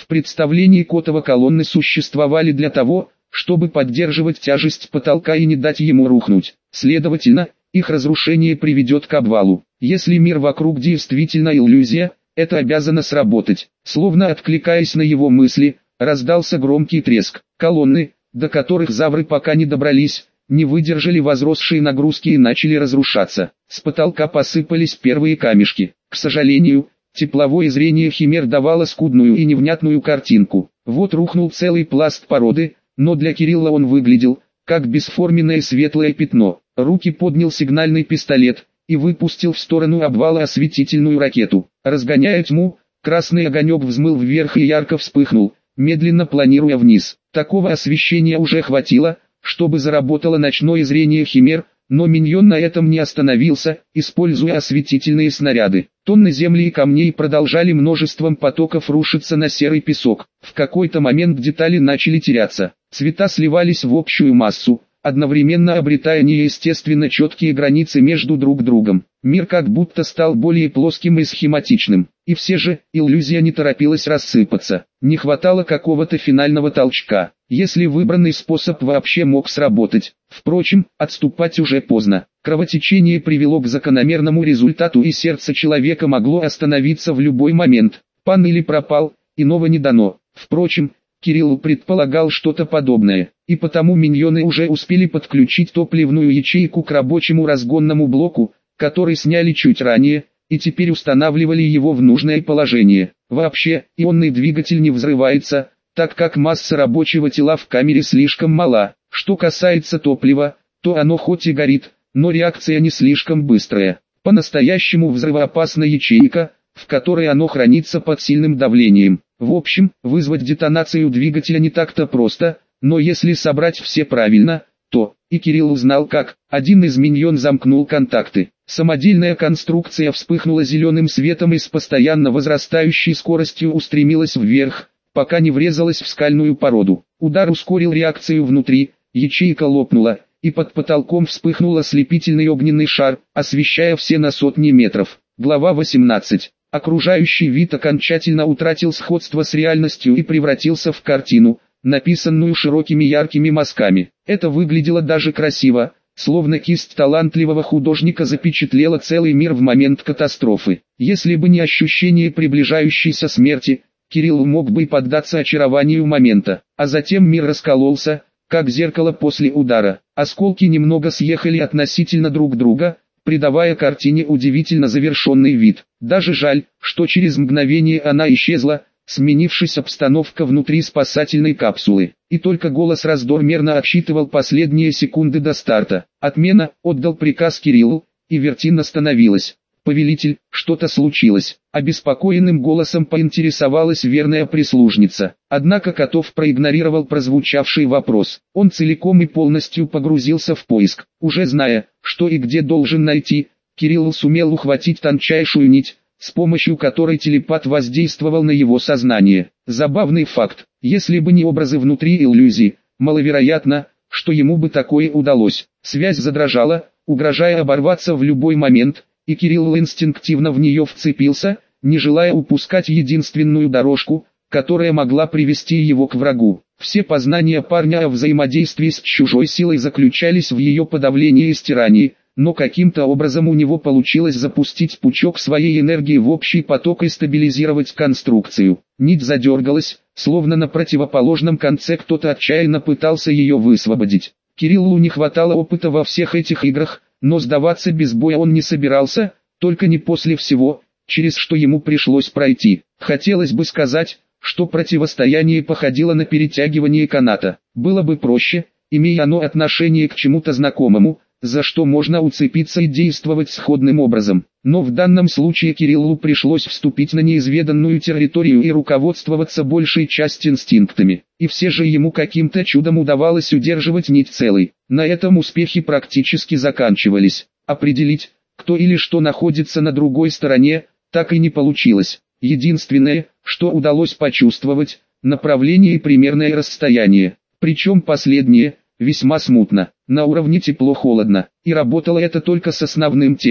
В представлении Котова колонны существовали для того, чтобы поддерживать тяжесть потолка и не дать ему рухнуть. Следовательно, их разрушение приведет к обвалу. Если мир вокруг действительно иллюзия, это обязано сработать. Словно откликаясь на его мысли, раздался громкий треск. Колонны, до которых завры пока не добрались, не выдержали возросшие нагрузки и начали разрушаться. С потолка посыпались первые камешки. К сожалению, тепловое зрение химер давало скудную и невнятную картинку. Вот рухнул целый пласт породы, но для Кирилла он выглядел, как бесформенное светлое пятно. Руки поднял сигнальный пистолет и выпустил в сторону обвала осветительную ракету. Разгоняя тьму, красный огонек взмыл вверх и ярко вспыхнул, медленно планируя вниз. Такого освещения уже хватило, чтобы заработало ночное зрение химер, но миньон на этом не остановился, используя осветительные снаряды. Тонны земли и камней продолжали множеством потоков рушиться на серый песок. В какой-то момент детали начали теряться. Цвета сливались в общую массу, одновременно обретая неестественно четкие границы между друг другом. Мир как будто стал более плоским и схематичным. И все же, иллюзия не торопилась рассыпаться. Не хватало какого-то финального толчка, если выбранный способ вообще мог сработать. Впрочем, отступать уже поздно. Кровотечение привело к закономерному результату, и сердце человека могло остановиться в любой момент. Пан или пропал, иного не дано. Впрочем, Кирилл предполагал что-то подобное, и потому миньоны уже успели подключить топливную ячейку к рабочему разгонному блоку, который сняли чуть ранее, и теперь устанавливали его в нужное положение. Вообще, ионный двигатель не взрывается, так как масса рабочего тела в камере слишком мала. Что касается топлива, то оно хоть и горит, но реакция не слишком быстрая. По-настоящему взрывоопасна ячейка, в которой оно хранится под сильным давлением. В общем, вызвать детонацию двигателя не так-то просто, но если собрать все правильно, то, и Кирилл узнал как, один из миньон замкнул контакты. Самодельная конструкция вспыхнула зеленым светом и с постоянно возрастающей скоростью устремилась вверх, пока не врезалась в скальную породу. Удар ускорил реакцию внутри, ячейка лопнула, и под потолком вспыхнул ослепительный огненный шар, освещая все на сотни метров. Глава 18. Окружающий вид окончательно утратил сходство с реальностью и превратился в картину, написанную широкими яркими мазками. Это выглядело даже красиво, словно кисть талантливого художника запечатлела целый мир в момент катастрофы. Если бы не ощущение приближающейся смерти, Кирилл мог бы поддаться очарованию момента. А затем мир раскололся, как зеркало после удара. Осколки немного съехали относительно друг друга, придавая картине удивительно завершенный вид. Даже жаль, что через мгновение она исчезла, сменившись обстановка внутри спасательной капсулы. И только голос Раздор мерно отсчитывал последние секунды до старта. «Отмена», — отдал приказ Кириллу, и Вертин остановилась. «Повелитель, что-то случилось», — обеспокоенным голосом поинтересовалась верная прислужница. Однако Котов проигнорировал прозвучавший вопрос. Он целиком и полностью погрузился в поиск. Уже зная, что и где должен найти, Кирилл сумел ухватить тончайшую нить, с помощью которой телепат воздействовал на его сознание. Забавный факт: если бы не образы внутри иллюзии, маловероятно, что ему бы такое удалось. Связь задрожала, угрожая оборваться в любой момент, и Кирилл инстинктивно в нее вцепился, не желая упускать единственную дорожку, которая могла привести его к врагу. Все познания парня о взаимодействии с чужой силой заключались в ее подавлении и стирании, но каким-то образом у него получилось запустить пучок своей энергии в общий поток и стабилизировать конструкцию. Нить задергалась, словно на противоположном конце кто-то отчаянно пытался ее высвободить. Кириллу не хватало опыта во всех этих играх, но сдаваться без боя он не собирался, только не после всего, через что ему пришлось пройти. Хотелось бы сказать, что противостояние походило на перетягивание каната. Было бы проще, имея оно отношение к чему-то знакомому, за что можно уцепиться и действовать сходным образом. Но в данном случае Кириллу пришлось вступить на неизведанную территорию и руководствоваться большей частью инстинктами. И все же ему каким-то чудом удавалось удерживать нить целой. На этом успехи практически заканчивались. Определить, кто или что находится на другой стороне, так и не получилось. Единственное, что удалось почувствовать, направление и примерное расстояние. Причем последнее весьма смутно, на уровне тепло-холодно, и работало это только с основным телом,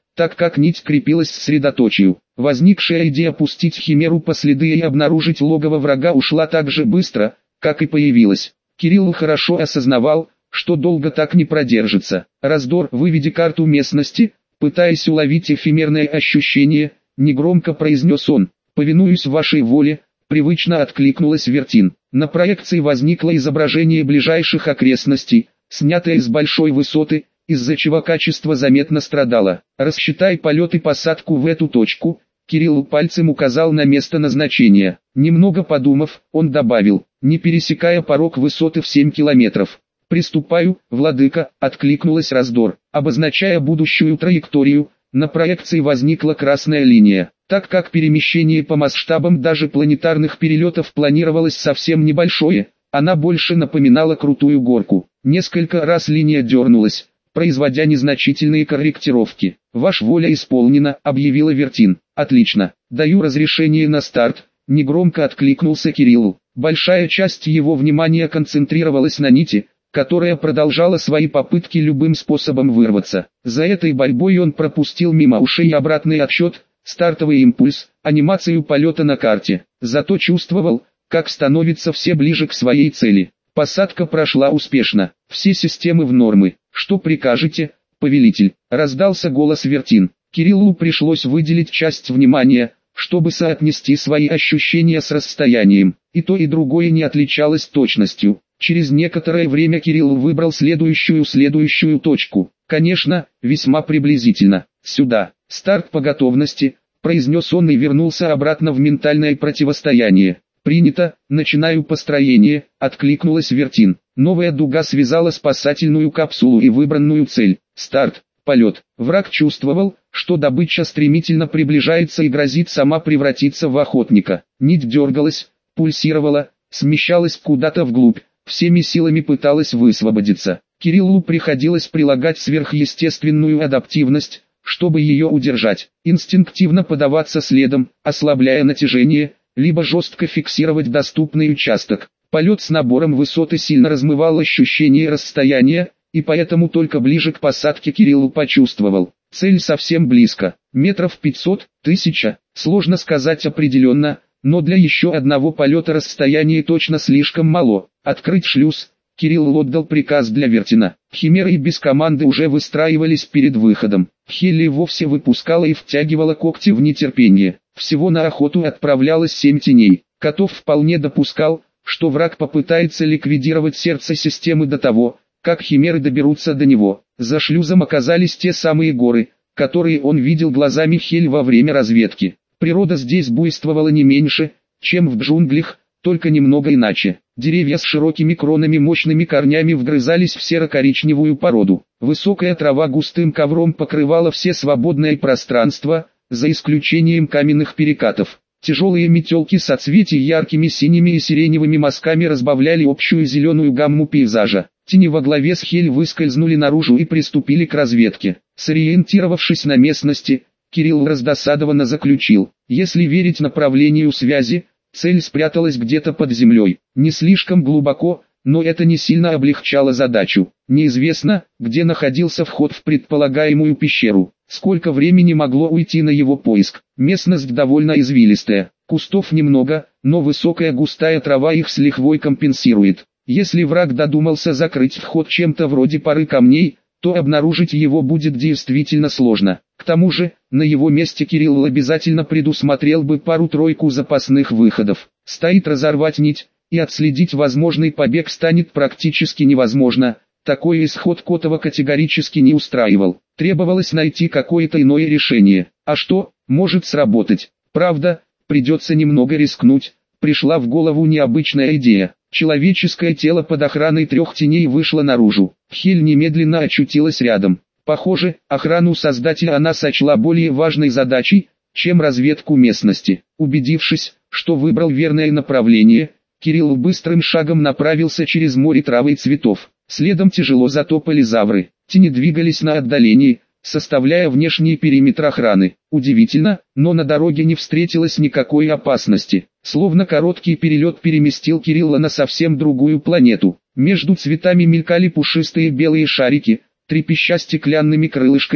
так как нить крепилась к средоточию. Возникшая идея пустить химеру по следы и обнаружить логово врага ушла так же быстро, как и появилась. Кирилл хорошо осознавал, что долго так не продержится. Раздор, выведи карту местности, пытаясь уловить эфемерное ощущение, негромко произнес он. «Повинуюсь вашей воле», привычно откликнулась Вертин. На проекции возникло изображение ближайших окрестностей, снятое с большой высоты, из-за чего качество заметно страдало. «Рассчитай полет и посадку в эту точку», Кирилл пальцем указал на место назначения. Немного подумав, он добавил, не пересекая порог высоты в 7 километров. «Приступаю, владыка», откликнулась Раздор, обозначая будущую траекторию. На проекции возникла красная линия. Так как перемещение по масштабам даже планетарных перелетов планировалось совсем небольшое, она больше напоминала крутую горку. Несколько раз линия дернулась, производя незначительные корректировки. «Ваша воля исполнена», объявила Вертин. «Отлично, даю разрешение на старт», негромко откликнулся Кирилл. Большая часть его внимания концентрировалась на нити, которая продолжала свои попытки любым способом вырваться. За этой борьбой он пропустил мимо ушей обратный отсчет, стартовый импульс, анимацию полета на карте. Зато чувствовал, как становится все ближе к своей цели. Посадка прошла успешно, все системы в нормы. «Что прикажете, повелитель?» — раздался голос Вертин. Кириллу пришлось выделить часть внимания, чтобы соотнести свои ощущения с расстоянием. И то и другое не отличалось точностью. Через некоторое время Кирилл выбрал следующую точку. Конечно, весьма приблизительно. «Сюда, старт по готовности», — произнес он и вернулся обратно в ментальное противостояние. «Принято, начинаю построение», — откликнулась Вертин. Новая дуга связала спасательную капсулу и выбранную цель. Старт, полет. Враг чувствовал, что добыча стремительно приближается и грозит сама превратиться в охотника. Нить дергалась, пульсировала, смещалась куда-то вглубь, всеми силами пыталась высвободиться. Кириллу приходилось прилагать сверхъестественную адаптивность, чтобы ее удержать, инстинктивно подаваться следом, ослабляя натяжение, либо жестко фиксировать доступный участок. Полет с набором высоты сильно размывал ощущение расстояния, и поэтому только ближе к посадке Кирилл почувствовал. Цель совсем близко, метров 500, 1000, сложно сказать определенно, но для еще одного полета расстояние точно слишком мало. «Открыть шлюз», Кирилл отдал приказ для Вертина. Химеры без команды уже выстраивались перед выходом. Хелли вовсе выпускала и втягивала когти в нетерпение. Всего на охоту отправлялось 7 теней. Котов вполне допускал, что враг попытается ликвидировать сердце системы до того, как химеры доберутся до него. За шлюзом оказались те самые горы, которые он видел глазами Хель во время разведки. Природа здесь буйствовала не меньше, чем в джунглях, только немного иначе. Деревья с широкими кронами мощными корнями вгрызались в серо-коричневую породу. Высокая трава густым ковром покрывала все свободное пространство, за исключением каменных перекатов. Тяжелые метелки соцветий яркими синими и сиреневыми мазками разбавляли общую зеленую гамму пейзажа. Тени во главе с Хель выскользнули наружу и приступили к разведке. Сориентировавшись на местности, Кирилл раздосадованно заключил: если верить направлению связи, цель спряталась где-то под землей. Не слишком глубоко, но это не сильно облегчало задачу. Неизвестно, где находился вход в предполагаемую пещеру. Сколько времени могло уйти на его поиск? Местность довольно извилистая. Кустов немного, но высокая густая трава их с лихвой компенсирует. Если враг додумался закрыть вход чем-то вроде пары камней, то обнаружить его будет действительно сложно. К тому же, на его месте Кирилл обязательно предусмотрел бы пару-тройку запасных выходов. Стоит разорвать нить, и отследить возможный побег станет практически невозможно. Такой исход Котова категорически не устраивал. Требовалось найти какое-то иное решение. А что, может сработать? Правда, придется немного рискнуть. Пришла в голову необычная идея. Человеческое тело под охраной 3 теней вышло наружу. Хель немедленно очутилась рядом. Похоже, охрану создателя она сочла более важной задачей, чем разведку местности. Убедившись, что выбрал верное направление, Кирилл быстрым шагом направился через море травы и цветов. Следом тяжело затопали завры. Тени двигались на отдалении, составляя внешний периметр охраны. Удивительно, но на дороге не встретилось никакой опасности. Словно короткий перелет переместил Кирилла на совсем другую планету. Между цветами мелькали пушистые белые шарики, трепеща стеклянными крылышками,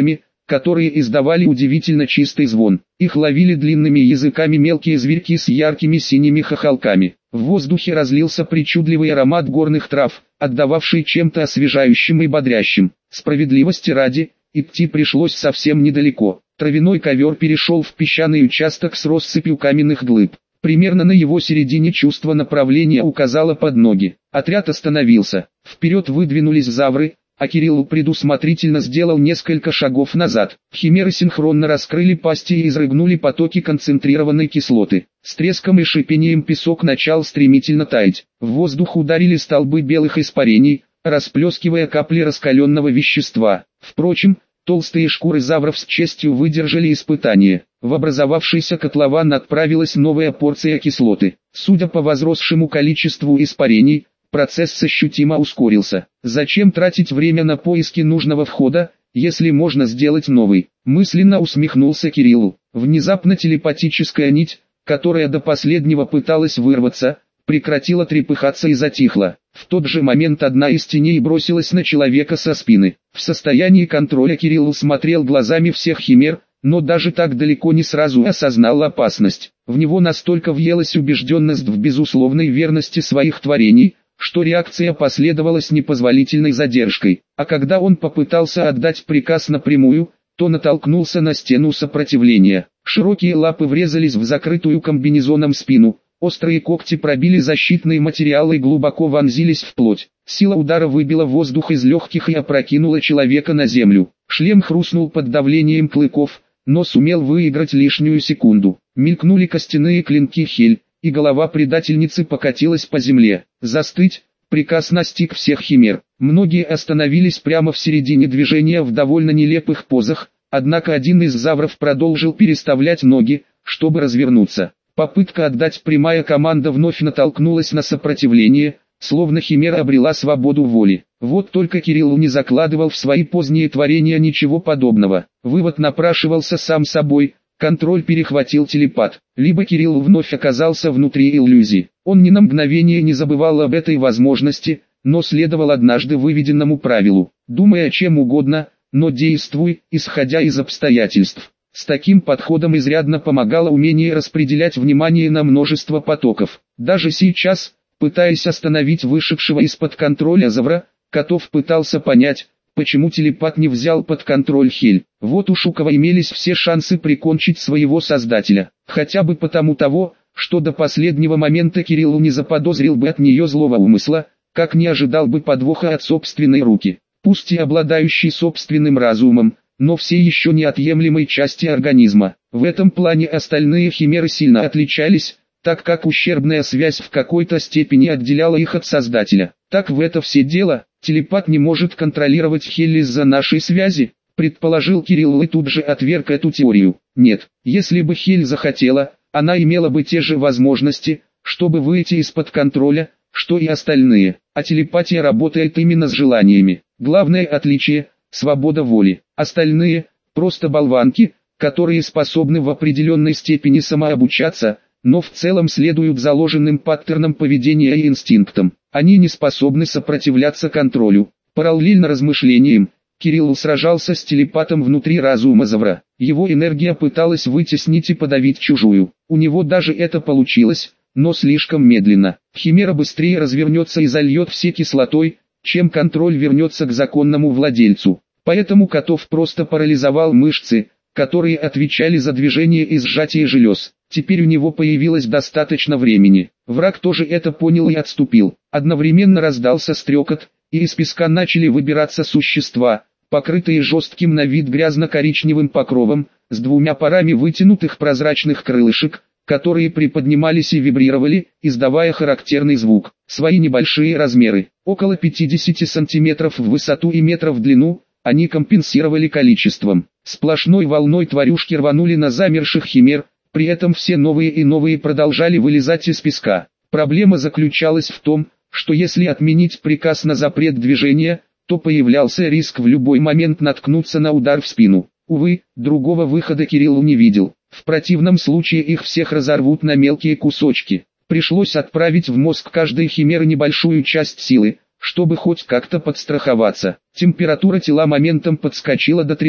которые издавали удивительно чистый звон. Их ловили длинными языками мелкие зверьки с яркими синими хохолками. В воздухе разлился причудливый аромат горных трав, отдававший чем-то освежающим и бодрящим. Справедливости ради, идти пришлось совсем недалеко. Травяной ковер перешел в песчаный участок с россыпью каменных глыб. Примерно на его середине чувство направления указало под ноги. Отряд остановился. Вперед выдвинулись завры, а Кирилл предусмотрительно сделал несколько шагов назад. Химеры синхронно раскрыли пасти и изрыгнули потоки концентрированной кислоты. С треском и шипением песок начал стремительно таять. В воздух ударили столбы белых испарений, расплескивая капли раскаленного вещества. Впрочем, толстые шкуры завров с честью выдержали испытание. В образовавшийся котлован отправилась новая порция кислоты. Судя по возросшему количеству испарений, процесс ощутимо ускорился. Зачем тратить время на поиски нужного входа, если можно сделать новый? Мысленно усмехнулся Кирилл. Внезапно телепатическая нить, которая до последнего пыталась вырваться, прекратила трепыхаться и затихла. В тот же момент одна из теней бросилась на человека со спины. В состоянии контроля Кирилл смотрел глазами всех химер, но даже так далеко не сразу осознал опасность. В него настолько въелась убежденность в безусловной верности своих творений, что реакция последовала с непозволительной задержкой. А когда он попытался отдать приказ напрямую, то натолкнулся на стену сопротивления. Широкие лапы врезались в закрытую комбинезоном спину. Острые когти пробили защитные материалы и глубоко вонзились в плоть. Сила удара выбила воздух из легких и опрокинула человека на землю. Шлем хрустнул под давлением клыков, но сумел выиграть лишнюю секунду. Мелькнули костяные клинки Хель, и голова предательницы покатилась по земле. Застыть! Приказ настиг всех химер. Многие остановились прямо в середине движения в довольно нелепых позах, однако один из завров продолжил переставлять ноги, чтобы развернуться. Попытка отдать прямая команда вновь натолкнулась на сопротивление, словно химера обрела свободу воли. Вот только Кирилл не закладывал в свои поздние творения ничего подобного. Вывод напрашивался сам собой, контроль перехватил телепат. Либо Кирилл вновь оказался внутри иллюзии. Он ни на мгновение не забывал об этой возможности, но следовал однажды выведенному правилу. Думай о чем угодно, но действуй, исходя из обстоятельств. С таким подходом изрядно помогало умение распределять внимание на множество потоков. Даже сейчас, пытаясь остановить вышедшего из-под контроля завра, Котов пытался понять, почему телепат не взял под контроль Хель. Вот у Шукова имелись все шансы прикончить своего создателя. Хотя бы потому того, что до последнего момента Кирилл не заподозрил бы от нее злого умысла, как не ожидал бы подвоха от собственной руки. Пусть и обладающий собственным разумом, но все еще неотъемлемой части организма. В этом плане остальные химеры сильно отличались, так как ущербная связь в какой-то степени отделяла их от Создателя. Так в это все дело, телепат не может контролировать Хель из-за нашей связи, предположил Кирилл и тут же отверг эту теорию. Нет, если бы Хель захотела, она имела бы те же возможности, чтобы выйти из-под контроля, что и остальные. А телепатия работает именно с желаниями. Главное отличие – свобода воли. Остальные – просто болванки, которые способны в определенной степени самообучаться, но в целом следуют заложенным паттернам поведения и инстинктам. Они не способны сопротивляться контролю. Параллельно размышлениям, Кирилл сражался с телепатом внутри разума завра. Его энергия пыталась вытеснить и подавить чужую. У него даже это получилось, но слишком медленно. Химера быстрее развернется и зальет все кислотой, чем контроль вернется к законному владельцу. Поэтому Котов просто парализовал мышцы, которые отвечали за движение и сжатие желез. Теперь у него появилось достаточно времени. Враг тоже это понял и отступил. Одновременно раздался стрекот, и из песка начали выбираться существа, покрытые жестким на вид грязно-коричневым покровом, с двумя парами вытянутых прозрачных крылышек, которые приподнимались и вибрировали, издавая характерный звук. Свои небольшие размеры, около 50 сантиметров в высоту и метров в длину, они компенсировали количеством. Сплошной волной тварюшки рванули на замерших химер, при этом все новые и новые продолжали вылезать из песка. Проблема заключалась в том, что если отменить приказ на запрет движения, то появлялся риск в любой момент наткнуться на удар в спину. Увы, другого выхода Кирилл не видел. В противном случае их всех разорвут на мелкие кусочки. Пришлось отправить в мозг каждой химеры небольшую часть силы, чтобы хоть как-то подстраховаться. Температура тела моментом подскочила до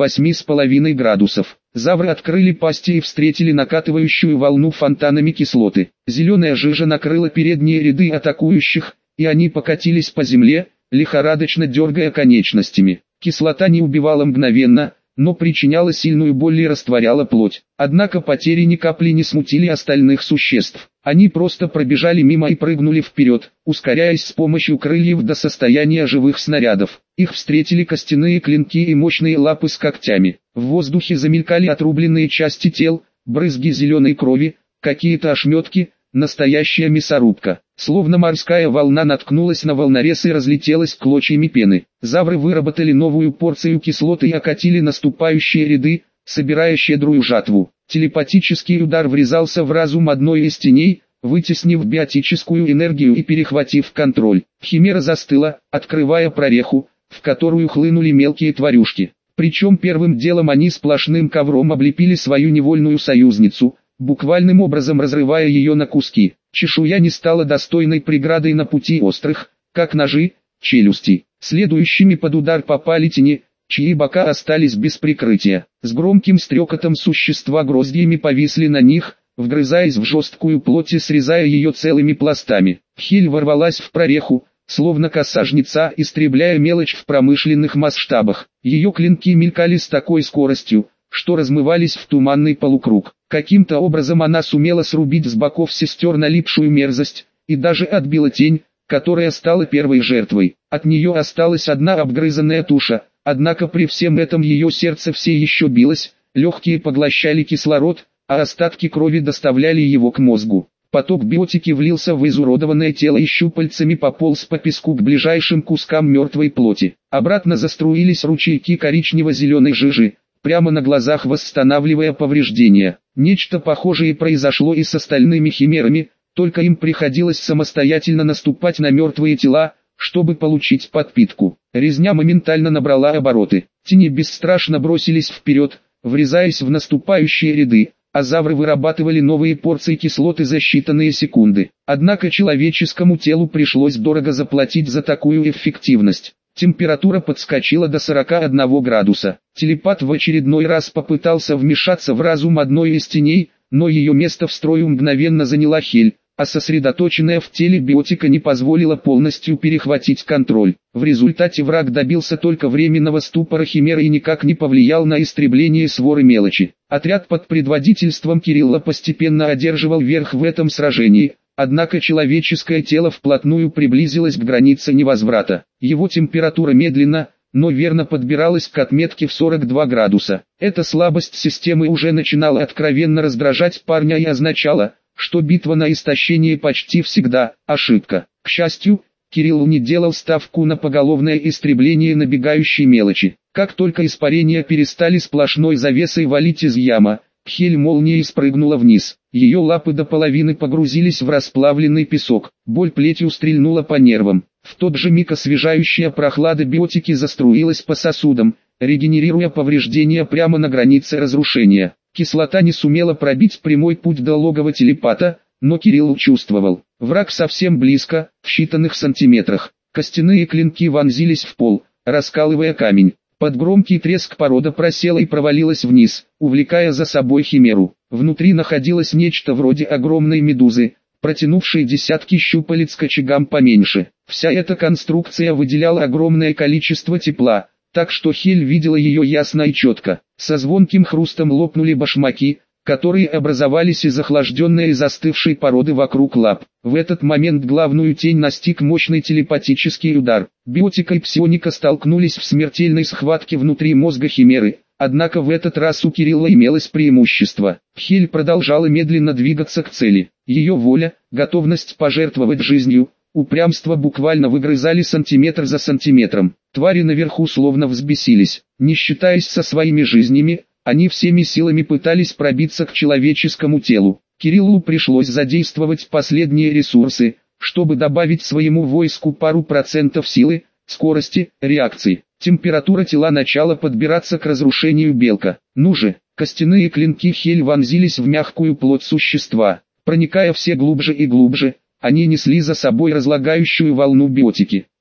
38,5 градусов. Завры открыли пасти и встретили накатывающую волну фонтанами кислоты. Зеленая жижа накрыла передние ряды атакующих, и они покатились по земле, лихорадочно дергая конечностями. Кислота не убивала мгновенно, но причиняла сильную боль и растворяла плоть. Однако потери ни капли не смутили остальных существ. Они просто пробежали мимо и прыгнули вперед, ускоряясь с помощью крыльев до состояния живых снарядов. Их встретили костяные клинки и мощные лапы с когтями. В воздухе замелькали отрубленные части тел, брызги зеленой крови, какие-то ошметки, настоящая мясорубка. Словно морская волна наткнулась на волнорез и разлетелась клочьями пены. Завры выработали новую порцию кислоты и окатили наступающие ряды, собирая щедрую жатву. Телепатический удар врезался в разум одной из теней, вытеснив биотическую энергию и перехватив контроль. Химера застыла, открывая прореху, в которую хлынули мелкие тварюшки. Причем первым делом они сплошным ковром облепили свою невольную союзницу, буквальным образом разрывая ее на куски. Чешуя не стала достойной преградой на пути острых, как ножи, челюстей. Следующими под удар попали тени, чьи бока остались без прикрытия. С громким стрекотом существа гроздьями повисли на них, вгрызаясь в жесткую плоть и срезая ее целыми пластами. Хиль ворвалась в прореху, словно косажница, истребляя мелочь в промышленных масштабах. Ее клинки мелькали с такой скоростью, что размывались в туманный полукруг. Каким-то образом она сумела срубить с боков сестер налипшую мерзость, и даже отбила тень, которая стала первой жертвой. От нее осталась одна обгрызанная туша, однако при всем этом ее сердце все еще билось, легкие поглощали кислород, а остатки крови доставляли его к мозгу. Поток биотики влился в изуродованное тело и щупальцами пополз по песку к ближайшим кускам мертвой плоти. Обратно заструились ручейки коричнево-зеленой жижи, прямо на глазах восстанавливая повреждения. Нечто похожее произошло и с остальными химерами, только им приходилось самостоятельно наступать на мертвые тела, чтобы получить подпитку. Резня моментально набрала обороты. Тени бесстрашно бросились вперед, врезаясь в наступающие ряды, а завры вырабатывали новые порции кислоты за считанные секунды. Однако человеческому телу пришлось дорого заплатить за такую эффективность. Температура подскочила до 41 градуса. Телепат в очередной раз попытался вмешаться в разум одной из теней, но ее место в строю мгновенно заняла Хель, а сосредоточенная в теле биотика не позволила полностью перехватить контроль. В результате враг добился только временного ступора химеры и никак не повлиял на истребление своры мелочи. Отряд под предводительством Кирилла постепенно одерживал верх в этом сражении, однако человеческое тело вплотную приблизилось к границе невозврата. Его температура медленно, но верно подбиралась к отметке в 42 градуса. Эта слабость системы уже начинала откровенно раздражать парня и означала, что битва на истощение почти всегда ошибка. К счастью, Кирилл не делал ставку на поголовное истребление набегающей мелочи. Как только испарения перестали сплошной завесой валить из яма, Хель молнией спрыгнула вниз. Ее лапы до половины погрузились в расплавленный песок. Боль плетью стрельнула по нервам. В тот же миг освежающая прохлада биотики заструилась по сосудам, регенерируя повреждения прямо на границе разрушения. Кислота не сумела пробить прямой путь до логова телепата, но Кирилл чувствовал. Враг совсем близко, в считанных сантиметрах. Костяные клинки вонзились в пол, раскалывая камень. Под громкий треск порода просела и провалилась вниз, увлекая за собой химеру. Внутри находилось нечто вроде огромной медузы, протянувшей десятки щупалец к очагам поменьше. Вся эта конструкция выделяла огромное количество тепла, так что Хель видела ее ясно и четко. Со звонким хрустом лопнули башмаки, которые образовались из охлажденной и застывшей породы вокруг лап. В этот момент главную тень настиг мощный телепатический удар. Биотика и псионика столкнулись в смертельной схватке внутри мозга химеры, однако в этот раз у Кирилла имелось преимущество. Хель продолжала медленно двигаться к цели. Ее воля, готовность пожертвовать жизнью, упрямство буквально выгрызали сантиметр за сантиметром. Твари наверху словно взбесились. Не считаясь со своими жизнями, они всеми силами пытались пробиться к человеческому телу. Кириллу пришлось задействовать последние ресурсы, чтобы добавить своему войску пару процентов силы, скорости, реакции. Температура тела начала подбираться к разрушению белка. Ну же, костяные клинки Хель вонзились в мягкую плоть существа. Проникая все глубже и глубже, они несли за собой разлагающую волну биотики.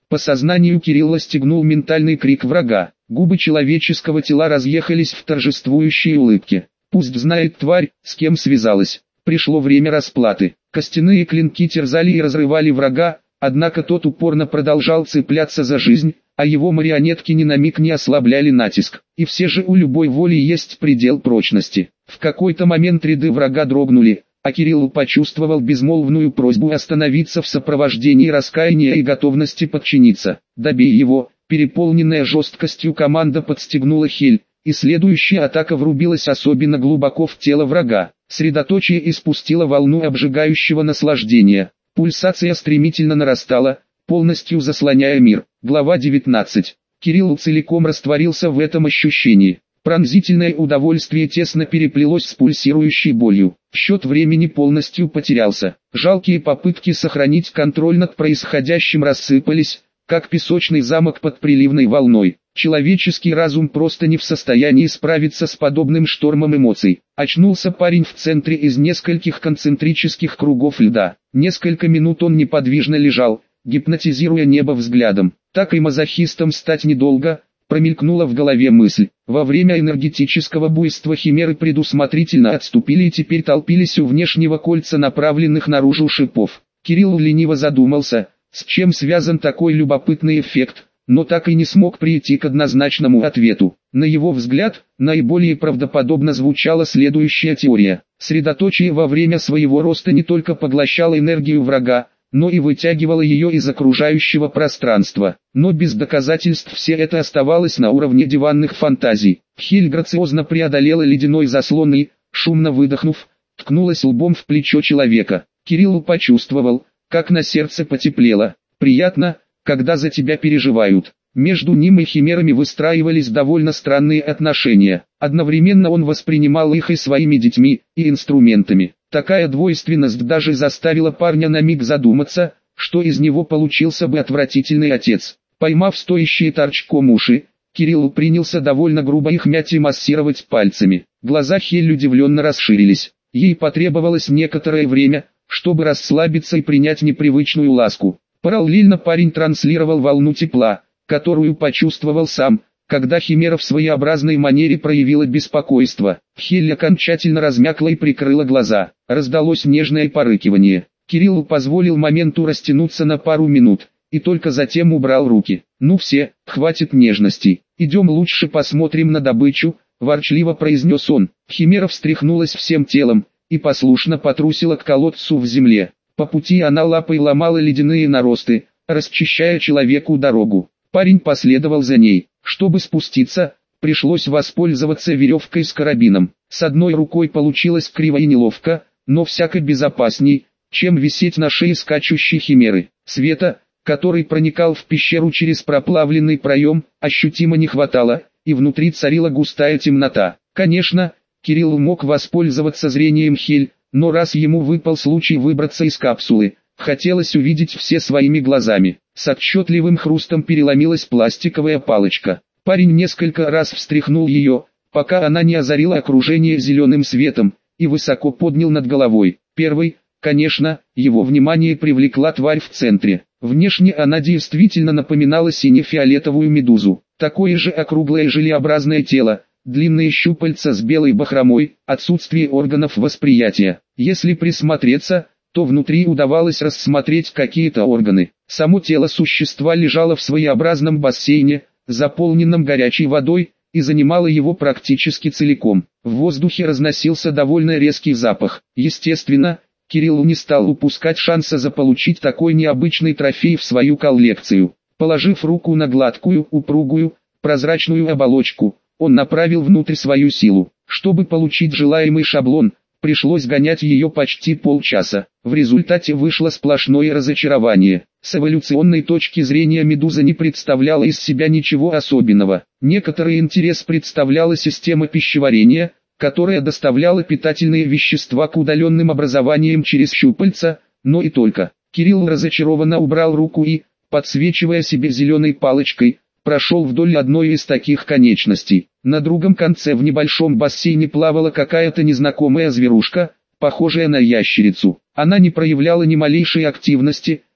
По сознанию Кирилла стегнул ментальный крик врага. Губы человеческого тела разъехались в торжествующей улыбке. Пусть знает тварь, с кем связалась. Пришло время расплаты. Костяные клинки терзали и разрывали врага, однако тот упорно продолжал цепляться за жизнь, а его марионетки ни на миг не ослабляли натиск. И все же у любой воли есть предел прочности. В какой-то момент ряды врага дрогнули, а Кирилл почувствовал безмолвную просьбу остановиться в сопровождении раскаяния и готовности подчиниться. «Добей его!» Переполненная жесткостью команда подстегнула Хель, и следующая атака врубилась особенно глубоко в тело врага. Средоточие испустило волну обжигающего наслаждения. Пульсация стремительно нарастала, полностью заслоняя мир. Глава 19. Кирилл целиком растворился в этом ощущении. Пронзительное удовольствие тесно переплелось с пульсирующей болью. Счет времени полностью потерялся. Жалкие попытки сохранить контроль над происходящим рассыпались, как песочный замок под приливной волной. Человеческий разум просто не в состоянии справиться с подобным штормом эмоций. Очнулся парень в центре из нескольких концентрических кругов льда. Несколько минут он неподвижно лежал, гипнотизируя небо взглядом. Так и мазохистом стать недолго, промелькнула в голове мысль. Во время энергетического буйства химеры предусмотрительно отступили и теперь толпились у внешнего кольца направленных наружу шипов. Кирилл лениво задумался, с чем связан такой любопытный эффект, но так и не смог прийти к однозначному ответу. На его взгляд, наиболее правдоподобно звучала следующая теория. Средоточие во время своего роста не только поглощало энергию врага, но и вытягивало ее из окружающего пространства. Но без доказательств все это оставалось на уровне диванных фантазий. Хель грациозно преодолела ледяной заслон и, шумно выдохнув, ткнулась лбом в плечо человека. Кирилл почувствовал, как на сердце потеплело. Приятно, когда за тебя переживают. Между ним и химерами выстраивались довольно странные отношения. Одновременно он воспринимал их и своими детьми, и инструментами. Такая двойственность даже заставила парня на миг задуматься, что из него получился бы отвратительный отец. Поймав стоящие торчком уши, Кирилл принялся довольно грубо их мять и массировать пальцами. Глаза Хель удивленно расширились. Ей потребовалось некоторое время, чтобы расслабиться и принять непривычную ласку. Параллельно парень транслировал волну тепла, которую почувствовал сам, когда химера в своеобразной манере проявила беспокойство. Хель окончательно размякла и прикрыла глаза. Раздалось нежное порыкивание. Кирилл позволил моменту растянуться на пару минут, и только затем убрал руки. «Ну все, хватит нежностей. Идем лучше посмотрим на добычу», – ворчливо произнес он. Химера встряхнулась всем телом и послушно потрусила к колодцу в земле. По пути она лапой ломала ледяные наросты, расчищая человеку дорогу. Парень последовал за ней. Чтобы спуститься, пришлось воспользоваться веревкой с карабином. С одной рукой получилось криво и неловко, но всяко безопасней, чем висеть на шее скачущей химеры. Света, который проникал в пещеру через проплавленный проем, ощутимо не хватало, и внутри царила густая темнота. Конечно, Кирилл мог воспользоваться зрением Хель, но раз ему выпал случай выбраться из капсулы, хотелось увидеть все своими глазами. С отчетливым хрустом переломилась пластиковая палочка. Парень несколько раз встряхнул ее, пока она не озарила окружение зеленым светом, и высоко поднял над головой. Первый, конечно, его внимание привлекла тварь в центре. Внешне она действительно напоминала сине-фиолетовую медузу. Такое же округлое желеобразное тело, длинные щупальца с белой бахромой, отсутствие органов восприятия. Если присмотреться, то внутри удавалось рассмотреть какие-то органы. Само тело существа лежало в своеобразном бассейне, заполненном горячей водой, и занимало его практически целиком. В воздухе разносился довольно резкий запах. Естественно, Кирилл не стал упускать шанса заполучить такой необычный трофей в свою коллекцию. Положив руку на гладкую, упругую, прозрачную оболочку, он направил внутрь свою силу. Чтобы получить желаемый шаблон, пришлось гонять ее почти полчаса. В результате вышло сплошное разочарование. С эволюционной точки зрения медуза не представляла из себя ничего особенного. Некоторый интерес представляла система пищеварения, которая доставляла питательные вещества к удаленным образованиям через щупальца, но и только. Кирилл разочарованно убрал руку и, подсвечивая себе зеленой палочкой, прошел вдоль одной из таких конечностей. На другом конце в небольшом бассейне плавала какая-то незнакомая зверушка, похожая на ящерицу. Она не проявляла ни малейшей активности,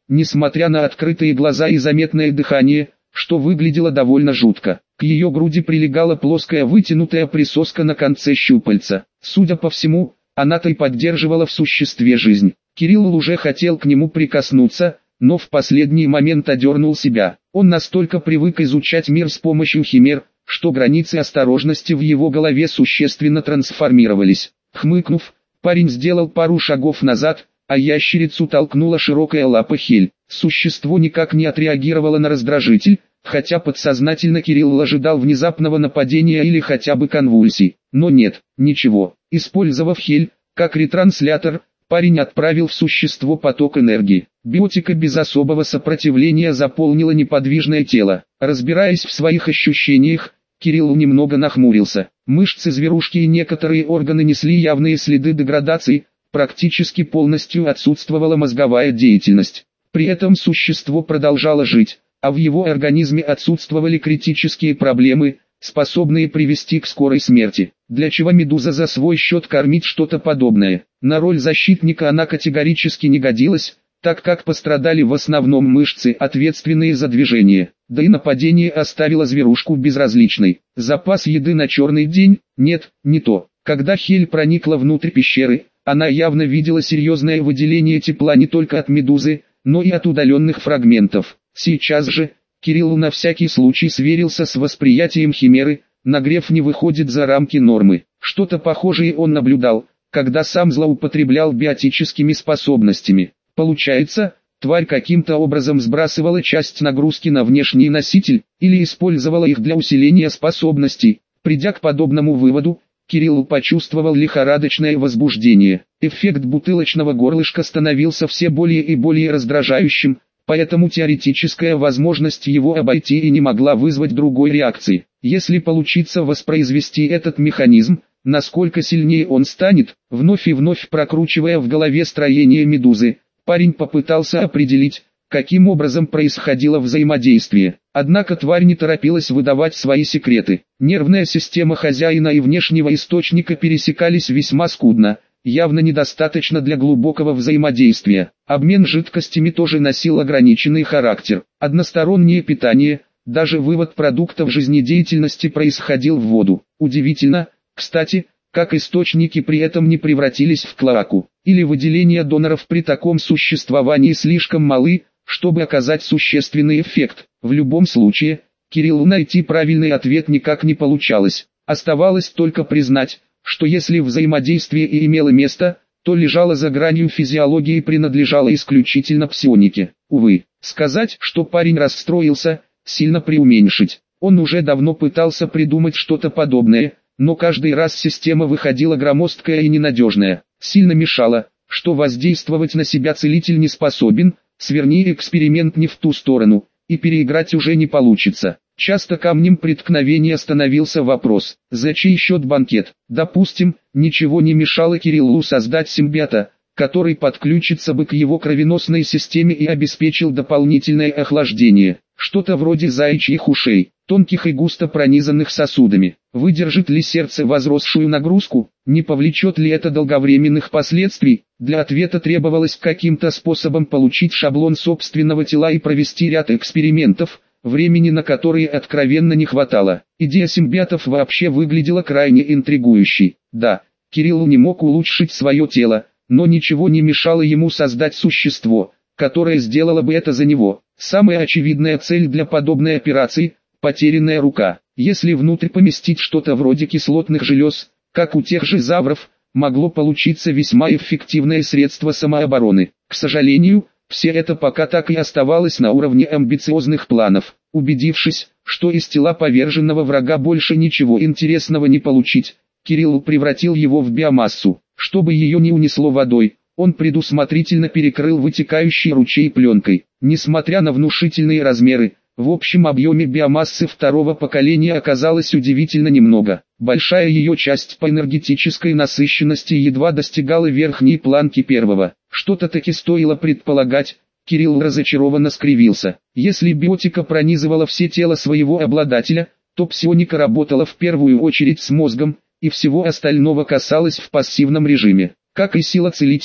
несмотря на открытые глаза и заметное дыхание, что выглядело довольно жутко. К ее груди прилегала плоская вытянутая присоска на конце щупальца. Судя по всему, она-то и поддерживала в существе жизнь. Кирилл уже хотел к нему прикоснуться, но в последний момент одернул себя. Он настолько привык изучать мир с помощью химер, что границы осторожности в его голове существенно трансформировались. Хмыкнув, парень сделал пару шагов назад, а ящерицу толкнула широкая лапа Хель. Существо никак не отреагировало на раздражитель, хотя подсознательно Кирилл ожидал внезапного нападения или хотя бы конвульсий. Но нет, ничего. Использовав Хель, как ретранслятор, парень отправил в существо поток энергии. Биотика без особого сопротивления заполнила неподвижное тело. Разбираясь в своих ощущениях, Кирилл немного нахмурился. Мышцы зверушки и некоторые органы несли явные следы деградации, практически полностью отсутствовала мозговая деятельность. При этом существо продолжало жить, а в его организме отсутствовали критические проблемы, способные привести к скорой смерти. Для чего Медуза за свой счет кормить что-то подобное? На роль защитника она категорически не годилась, так как пострадали в основном мышцы, ответственные за движение. Да и нападение оставило зверушку безразличной. Запас еды на черный день? Нет, не то. Когда Хель проникла внутрь пещеры, она явно видела серьезное выделение тепла не только от Медузы, но и от удаленных фрагментов. Сейчас же, Кирилл на всякий случай сверился с восприятием химеры, нагрев не выходит за рамки нормы. Что-то похожее он наблюдал, когда сам злоупотреблял биотическими способностями. Получается, тварь каким-то образом сбрасывала часть нагрузки на внешний носитель, или использовала их для усиления способностей. Придя к подобному выводу, Кирилл почувствовал лихорадочное возбуждение. Эффект бутылочного горлышка становился все более и более раздражающим, поэтому теоретическая возможность его обойти и не могла вызвать другой реакции. Если получится воспроизвести этот механизм, насколько сильнее он станет, вновь и вновь прокручивая в голове строение Медузы, парень попытался определить, каким образом происходило взаимодействие. Однако тварь не торопилась выдавать свои секреты. Нервная система хозяина и внешнего источника пересекались весьма скудно, явно недостаточно для глубокого взаимодействия. Обмен жидкостями тоже носил ограниченный характер. Одностороннее питание, даже вывод продуктов жизнедеятельности происходил в воду. Удивительно, кстати, как источники при этом не превратились в клоаку. Или выделения доноров при таком существовании слишком малы, чтобы оказать существенный эффект. В любом случае, Кириллу найти правильный ответ никак не получалось. Оставалось только признать, что если взаимодействие и имело место, то лежало за гранью физиологии и принадлежало исключительно псионике. Увы, сказать, что парень расстроился, сильно преуменьшить. Он уже давно пытался придумать что-то подобное, но каждый раз система выходила громоздкая и ненадежная. Сильно мешало, что воздействовать на себя целитель не способен, сверни эксперимент не в ту сторону, и переиграть уже не получится. Часто камнем преткновения становился вопрос, за чей счет банкет. Допустим, ничего не мешало Кириллу создать симбиота, который подключится бы к его кровеносной системе и обеспечил дополнительное охлаждение. Что-то вроде заячьих ушей, тонких и густо пронизанных сосудами. Выдержит ли сердце возросшую нагрузку, не повлечет ли это долговременных последствий? Для ответа требовалось каким-то способом получить шаблон собственного тела и провести ряд экспериментов, времени на которые откровенно не хватало. Идея симбиотов вообще выглядела крайне интригующей. Да, Кирилл не мог улучшить свое тело, но ничего не мешало ему создать существо, которое сделало бы это за него. Самая очевидная цель для подобной операции – потерянная рука. Если внутрь поместить что-то вроде кислотных желез, как у тех же завров, могло получиться весьма эффективное средство самообороны. К сожалению, все это пока так и оставалось на уровне амбициозных планов. Убедившись, что из тела поверженного врага больше ничего интересного не получить, Кирилл превратил его в биомассу. Чтобы ее не унесло водой, он предусмотрительно перекрыл вытекающий ручей пленкой. Несмотря на внушительные размеры, в общем объеме биомассы второго поколения оказалось удивительно немного. Большая ее часть по энергетической насыщенности едва достигала верхней планки первого. Что-то таки стоило предполагать. Кирилл разочарованно скривился. Если биотика пронизывала все тело своего обладателя, то псионика работала в первую очередь с мозгом, и всего остального касалось в пассивном режиме. Как и сила целителя,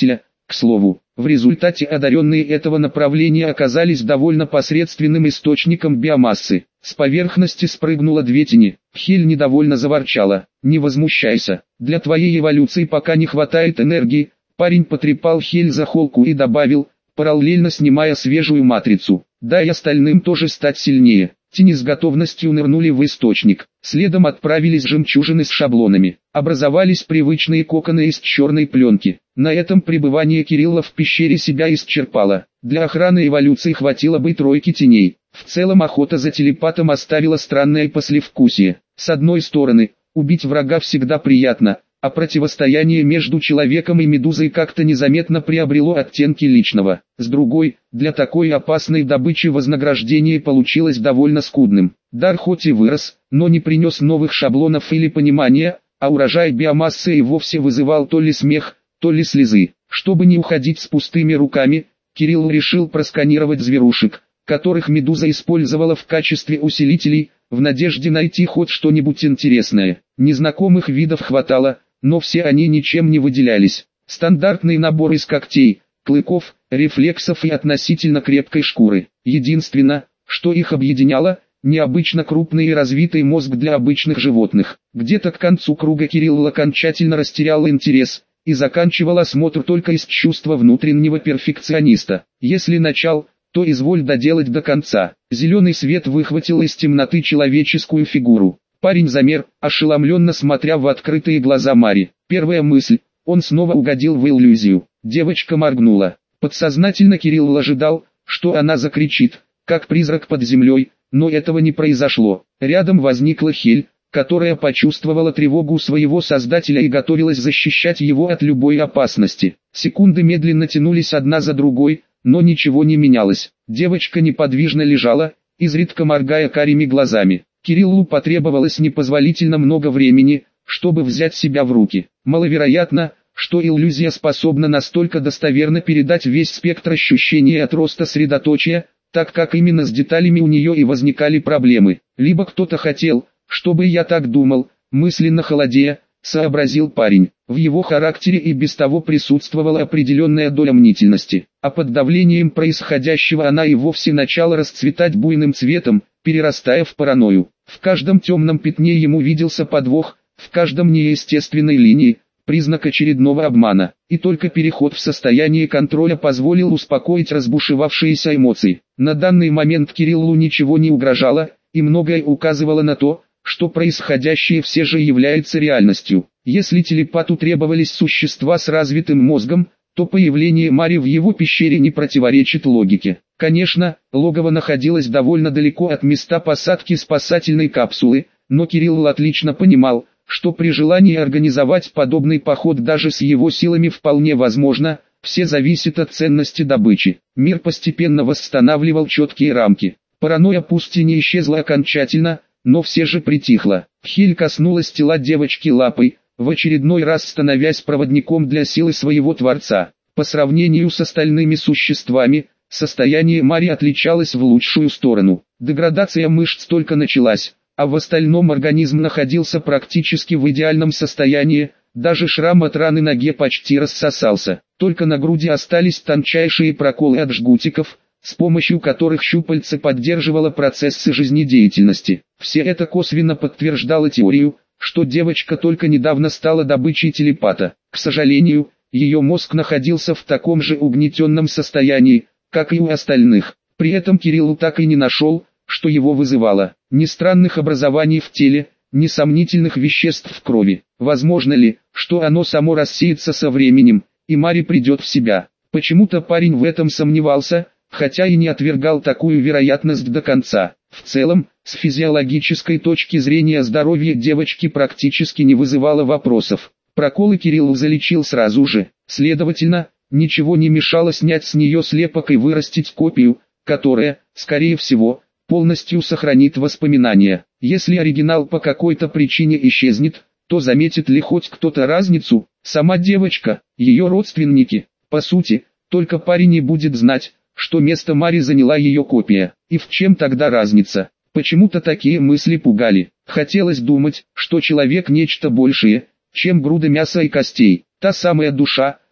К слову, в результате одаренные этого направления оказались довольно посредственным источником биомассы. С поверхности спрыгнуло две тени. Хель недовольно заворчала. «Не возмущайся, для твоей эволюции пока не хватает энергии». Парень потрепал Хель за холку и добавил, параллельно снимая свежую матрицу: «Дай остальным тоже стать сильнее». Тени с готовностью нырнули в источник. Следом отправились жемчужины с шаблонами. Образовались привычные коконы из черной пленки. На этом пребывание Кирилла в пещере себя исчерпало. Для охраны эволюции хватило бы тройки теней. В целом охота за телепатом оставила странное послевкусие. С одной стороны, убить врага всегда приятно, а противостояние между человеком и медузой как-то незаметно приобрело оттенки личного. С другой, для такой опасной добычи вознаграждение получилось довольно скудным. Дар хоть и вырос, но не принес новых шаблонов или понимания, а урожай биомассы и вовсе вызывал то ли смех, то ли слезы. Чтобы не уходить с пустыми руками, Кирилл решил просканировать зверушек, которых медуза использовала в качестве усилителей, в надежде найти хоть что-нибудь интересное. Незнакомых видов хватало, но все они ничем не выделялись. Стандартный набор из когтей, клыков, рефлексов и относительно крепкой шкуры. Единственное, что их объединяло, необычно крупный и развитый мозг для обычных животных. Где-то к концу круга Кирилл окончательно растерял интерес и заканчивал осмотр только из чувства внутреннего перфекциониста. Если начал, то изволь доделать до конца. Зеленый свет выхватил из темноты человеческую фигуру. Парень замер, ошеломленно смотря в открытые глаза Мари. Первая мысль: он снова угодил в иллюзию. Девочка моргнула. Подсознательно Кирилл ожидал, что она закричит, как призрак под землей, но этого не произошло. Рядом возникла Хель, которая почувствовала тревогу своего создателя и готовилась защищать его от любой опасности. Секунды медленно тянулись одна за другой, но ничего не менялось. Девочка неподвижно лежала, изредка моргая карими глазами. Кириллу потребовалось непозволительно много времени, чтобы взять себя в руки. Маловероятно, что иллюзия способна настолько достоверно передать весь спектр ощущений от роста средоточия, так как именно с деталями у нее и возникали проблемы. Либо кто-то хотел, чтобы я так думал, мысленно холодея, сообразил парень. В его характере и без того присутствовала определенная доля мнительности, а под давлением происходящего она и вовсе начала расцветать буйным цветом, перерастая в паранойю. В каждом темном пятне ему виделся подвох, в каждом неестественной линии, признак очередного обмана, и только переход в состояние контроля позволил успокоить разбушевавшиеся эмоции. На данный момент Кириллу ничего не угрожало, и многое указывало на то, что происходящее все же является реальностью. Если телепату требовались существа с развитым мозгом, то появление Мари в его пещере не противоречит логике. Конечно, логово находилось довольно далеко от места посадки спасательной капсулы, но Кирилл отлично понимал, что при желании организовать подобный поход даже с его силами вполне возможно, все зависит от ценности добычи. Мир постепенно восстанавливал четкие рамки. Паранойя пусть и не исчезла окончательно, но все же притихла. Хель коснулась тела девочки лапой, в очередной раз становясь проводником для силы своего Творца. По сравнению с остальными существами, состояние Мари отличалось в лучшую сторону. Деградация мышц только началась, а в остальном организм находился практически в идеальном состоянии, даже шрам от раны ноге почти рассосался. Только на груди остались тончайшие проколы от жгутиков, с помощью которых щупальце поддерживало процессы жизнедеятельности. Все это косвенно подтверждало теорию, что девочка только недавно стала добычей телепата. К сожалению, ее мозг находился в таком же угнетенном состоянии, как и у остальных. При этом Кирилл так и не нашел, что его вызывало: ни странных образований в теле, ни сомнительных веществ в крови. Возможно ли, что оно само рассеется со временем, и Мари придет в себя? Почему-то парень в этом сомневался, хотя и не отвергал такую вероятность до конца. В целом, с физиологической точки зрения здоровье девочки практически не вызывало вопросов. Проколы Кирилл залечил сразу же, следовательно, ничего не мешало снять с нее слепок и вырастить копию, которая, скорее всего, полностью сохранит воспоминания. Если оригинал по какой-то причине исчезнет, то заметит ли хоть кто-то разницу? Сама девочка, ее родственники. По сути, только парень не будет знать, что место Мари заняла ее копия. И в чем тогда разница? Почему-то такие мысли пугали. Хотелось думать, что человек нечто большее, чем груда мяса и костей. Та самая душа,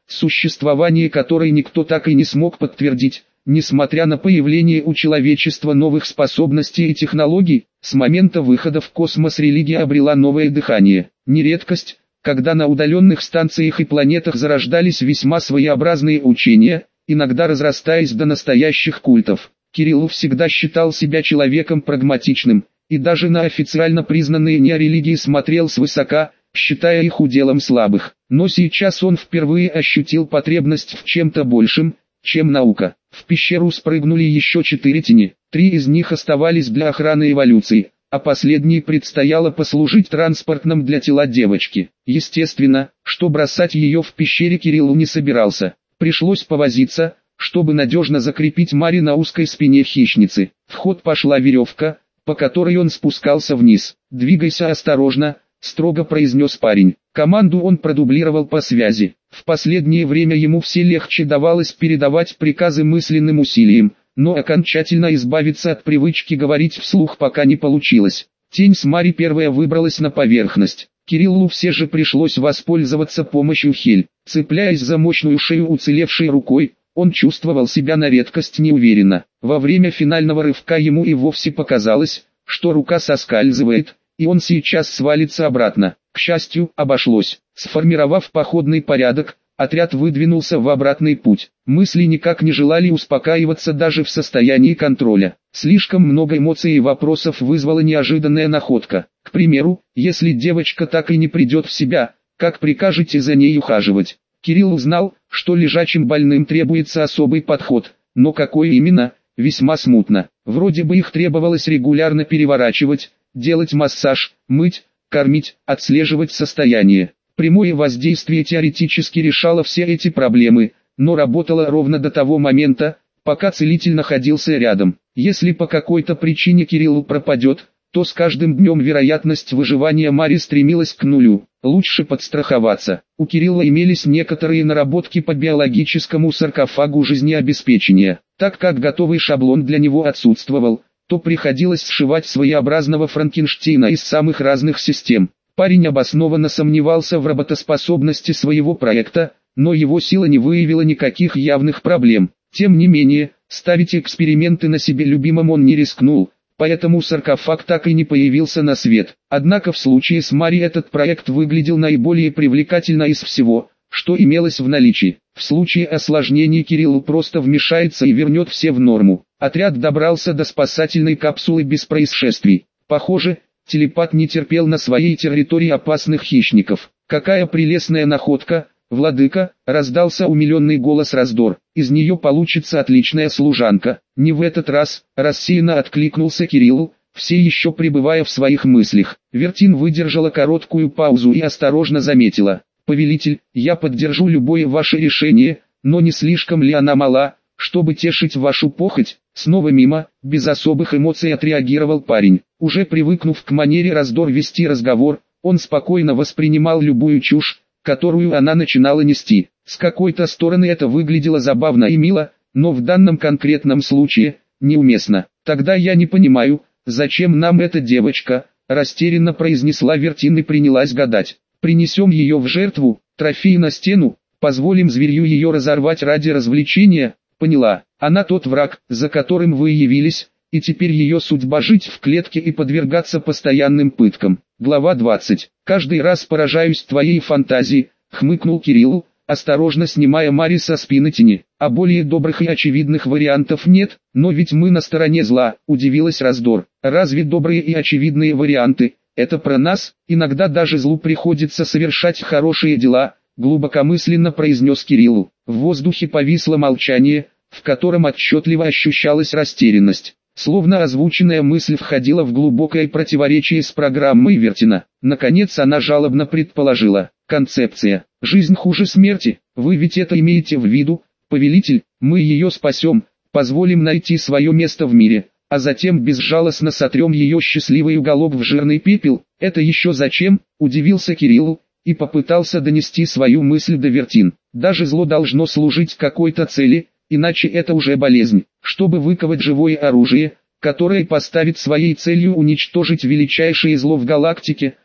существование которой никто так и не смог подтвердить. Несмотря на появление у человечества новых способностей и технологий, с момента выхода в космос религия обрела новое дыхание. Не редкость, когда на удаленных станциях и планетах зарождались весьма своеобразные учения, иногда разрастаясь до настоящих культов. Кирилл всегда считал себя человеком прагматичным, и даже на официально признанные неорелигии смотрел свысока, считая их уделом слабых. Но сейчас он впервые ощутил потребность в чем-то большем, чем наука. В пещеру спрыгнули еще 4 тени, 3 из них оставались для охраны эволюции, а последней предстояло послужить транспортным для тела девочки. Естественно, что бросать ее в пещере Кириллу не собирался. Пришлось повозиться, чтобы надежно закрепить Мари на узкой спине хищницы. В ход пошла веревка, по которой он спускался вниз. «Двигайся осторожно», — строго произнес парень. Команду он продублировал по связи. В последнее время ему все легче давалось передавать приказы мысленным усилием, но окончательно избавиться от привычки говорить вслух пока не получилось. Тень с Мари первая выбралась на поверхность. Кириллу все же пришлось воспользоваться помощью Хель. Цепляясь за мощную шею уцелевшей рукой, он чувствовал себя на редкость неуверенно. Во время финального рывка ему и вовсе показалось, что рука соскальзывает, и он сейчас свалится обратно. К счастью, обошлось. Сформировав походный порядок, отряд выдвинулся в обратный путь. Мысли никак не желали успокаиваться даже в состоянии контроля. Слишком много эмоций и вопросов вызвала неожиданная находка. К примеру, если девочка так и не придет в себя, как прикажете за ней ухаживать? Кирилл узнал, что лежачим больным требуется особый подход, но какой именно, весьма смутно. Вроде бы их требовалось регулярно переворачивать, делать массаж, мыть, кормить, отслеживать состояние. Прямое воздействие теоретически решало все эти проблемы, но работало ровно до того момента, пока целитель находился рядом. Если по какой-то причине Кириллу пропадет, то с каждым днем вероятность выживания Мари стремилась к нулю. Лучше подстраховаться. У Кирилла имелись некоторые наработки по биологическому саркофагу жизнеобеспечения. Так как готовый шаблон для него отсутствовал, то приходилось сшивать своеобразного Франкенштейна из самых разных систем. Парень обоснованно сомневался в работоспособности своего проекта, но его сила не выявила никаких явных проблем. Тем не менее, ставить эксперименты на себе любимом он не рискнул, поэтому саркофаг так и не появился на свет. Однако в случае с Мари этот проект выглядел наиболее привлекательно из всего, что имелось в наличии. В случае осложнений Кирилл просто вмешается и вернет все в норму. Отряд добрался до спасательной капсулы без происшествий. Похоже, телепат не терпел на своей территории опасных хищников. «Какая прелестная находка, владыка!» — раздался умиленный голос Раздор. «Из нее получится отличная служанка». «Не в этот раз», — рассеянно откликнулся Кирилл, все еще пребывая в своих мыслях. Вертин выдержала короткую паузу и осторожно заметила: «Повелитель, я поддержу любое ваше решение, но не слишком ли она мала, чтобы тешить вашу похоть?» Снова мимо, без особых эмоций отреагировал парень. Уже привыкнув к манере Раздор вести разговор, он спокойно воспринимал любую чушь, которую она начинала нести. С какой-то стороны это выглядело забавно и мило, но в данном конкретном случае неуместно. «Тогда я не понимаю, зачем нам эта девочка?» — растерянно произнесла Вертин и принялась гадать. «Принесем ее в жертву, трофей на стену, позволим зверю ее разорвать ради развлечения?» «Поняла, она тот враг, за которым вы явились, и теперь ее судьба жить в клетке и подвергаться постоянным пыткам». Глава 20. «Каждый раз поражаюсь твоей фантазии», — хмыкнул Кирилл, осторожно снимая Мари со спины тени. «А более добрых и очевидных вариантов нет, но ведь мы на стороне зла», — удивилась Раздор. «Разве добрые и очевидные варианты — это про нас? Иногда даже злу приходится совершать хорошие дела», — глубокомысленно произнес Кирилл. В воздухе повисло молчание, в котором отчетливо ощущалась растерянность. Словно озвученная мысль входила в глубокое противоречие с программой Вертина. Наконец она жалобно предположила: «Концепция. Жизнь хуже смерти. Вы ведь это имеете в виду, повелитель? Мы ее спасем, позволим найти свое место в мире, а затем безжалостно сотрем ее счастливый уголок в жирный пепел. Это еще зачем?» — удивился Кирилл и попытался донести свою мысль до Вертин. «Даже зло должно служить какой-то цели, иначе это уже болезнь. Чтобы выковать живое оружие, которое поставит своей целью уничтожить величайшее зло в галактике,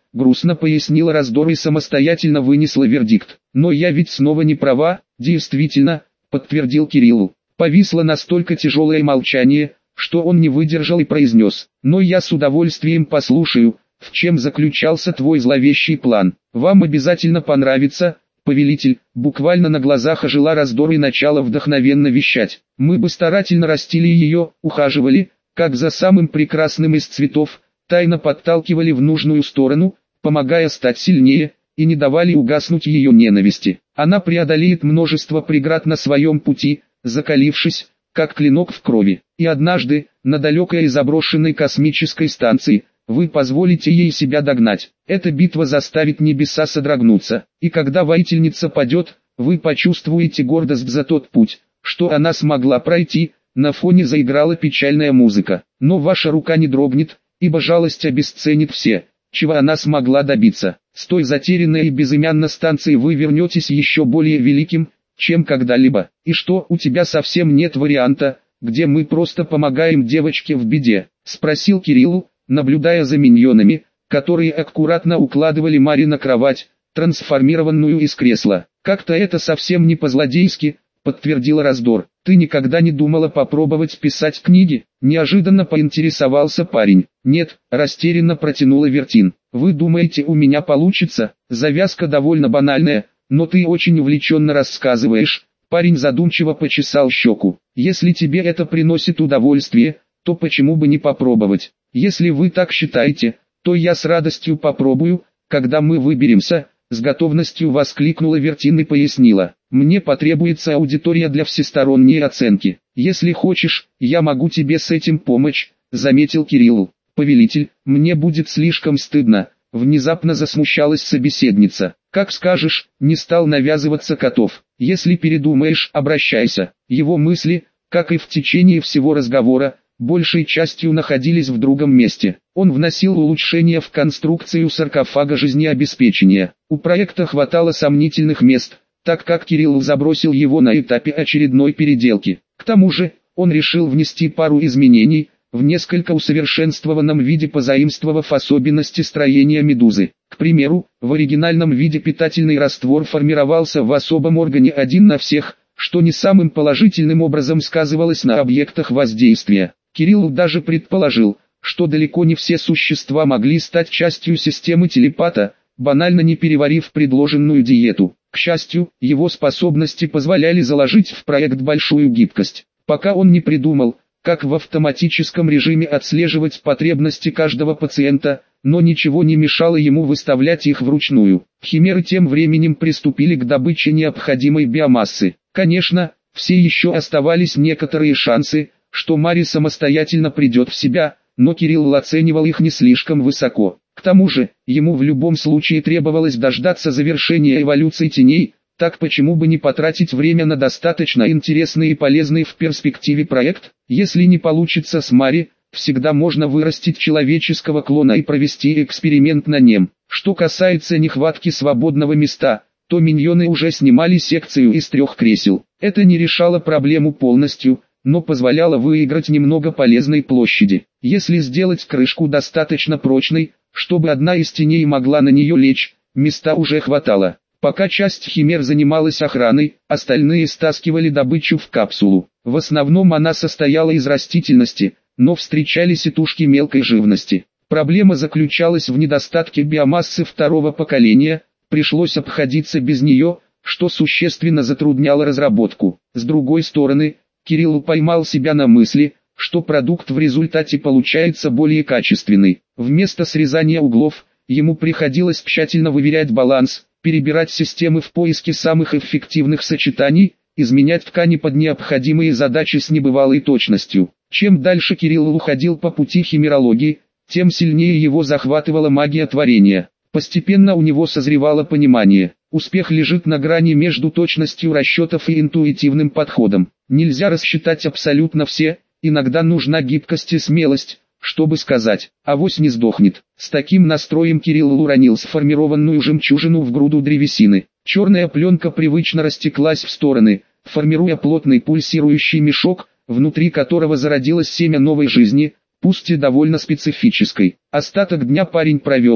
грустно пояснила Раздор и самостоятельно вынесла вердикт. Но я ведь снова не права, действительно, подтвердил Кирилл. Повисло настолько тяжелое молчание, что он не выдержал и произнес: но я с удовольствием послушаю, в чем заключался твой зловещий план. Вам обязательно понравится, повелитель. Буквально на глазах ожила Раздор и начала вдохновенно вещать. Мы бы старательно растили ее, ухаживали, как за самым прекрасным из цветов, тайно подталкивали в нужную сторону, помогая стать сильнее, и не давали угаснуть ее ненависти. Она преодолеет множество преград на своем пути, закалившись, как клинок в крови. И однажды, на далекой и заброшенной космической станции, вы позволите ей себя догнать. Эта битва заставит небеса содрогнуться. И когда воительница падет, вы почувствуете гордость за тот путь, что она смогла пройти. На фоне заиграла печальная музыка. Но ваша рука не дрогнет, ибо жалость обесценит все, чего она смогла добиться. С той затерянной и безымянной станции вы вернетесь еще более великим, чем когда-либо. И что, у тебя совсем нет варианта, где мы просто помогаем девочке в беде? Спросил Кирилл, наблюдая за миньонами, которые аккуратно укладывали Мари на кровать, трансформированную из кресла. Как-то это совсем не по-злодейски, подтвердила Раздор. Ты никогда не думала попробовать писать книги? Неожиданно поинтересовался парень. Нет, растерянно протянула Вертин. Вы думаете, у меня получится? Завязка довольно банальная, но ты очень увлеченно рассказываешь. Парень задумчиво почесал щеку. Если тебе это приносит удовольствие, то почему бы не попробовать? Если вы так считаете, то я с радостью попробую, когда мы выберемся. С готовностью воскликнула Вертин и пояснила. Мне потребуется аудитория для всесторонней оценки. Если хочешь, я могу тебе с этим помочь, заметил Кирилл. Повелитель, мне будет слишком стыдно. Внезапно засмущалась собеседница. Как скажешь, не стал навязываться Котов. Если передумаешь, обращайся. Его мысли, как и в течение всего разговора, большей частью находились в другом месте. Он вносил улучшения в конструкцию саркофага жизнеобеспечения. У проекта хватало сомнительных мест, так как Кирилл забросил его на этапе очередной переделки. К тому же, он решил внести пару изменений, в несколько усовершенствованном виде позаимствовав особенности строения медузы. К примеру, в оригинальном виде питательный раствор формировался в особом органе один на всех, что не самым положительным образом сказывалось на объектах воздействия. Кирилл даже предположил, что далеко не все существа могли стать частью системы телепата, банально не переварив предложенную диету. К счастью, его способности позволяли заложить в проект большую гибкость. Пока он не придумал, как в автоматическом режиме отслеживать потребности каждого пациента, но ничего не мешало ему выставлять их вручную. Химеры тем временем приступили к добыче необходимой биомассы. Конечно, все еще оставались некоторые шансы, что Мари самостоятельно придет в себя, но Кирилл оценивал их не слишком высоко. К тому же, ему в любом случае требовалось дождаться завершения эволюции теней, так почему бы не потратить время на достаточно интересный и полезный в перспективе проект? Если не получится с Мари, всегда можно вырастить человеческого клона и провести эксперимент на нем. Что касается нехватки свободного места, то миньоны уже снимали секцию из 3 кресел. Это не решало проблему полностью, но позволяло выиграть немного полезной площади. Если сделать крышку достаточно прочной, чтобы одна из теней могла на нее лечь, места уже хватало. Пока часть химер занималась охраной, остальные стаскивали добычу в капсулу. В основном она состояла из растительности, но встречались и тушки мелкой живности. Проблема заключалась в недостатке биомассы 2-го поколения, пришлось обходиться без нее, что существенно затрудняло разработку. С другой стороны, Кирилл поймал себя на мысли, что продукт в результате получается более качественный. Вместо срезания углов, ему приходилось тщательно выверять баланс, перебирать системы в поиске самых эффективных сочетаний, изменять ткани под необходимые задачи с небывалой точностью. Чем дальше Кирилл уходил по пути химерологии, тем сильнее его захватывала магия творения. Постепенно у него созревало понимание. Успех лежит на грани между точностью расчетов и интуитивным подходом. Нельзя рассчитать абсолютно все, иногда нужна гибкость и смелость, чтобы сказать, авось не сдохнет. С таким настроем Кирилл уронил сформированную жемчужину в груду древесины. Черная пленка привычно растеклась в стороны, формируя плотный пульсирующий мешок, внутри которого зародилось семя новой жизни, пусть и довольно специфической. Остаток дня парень провел,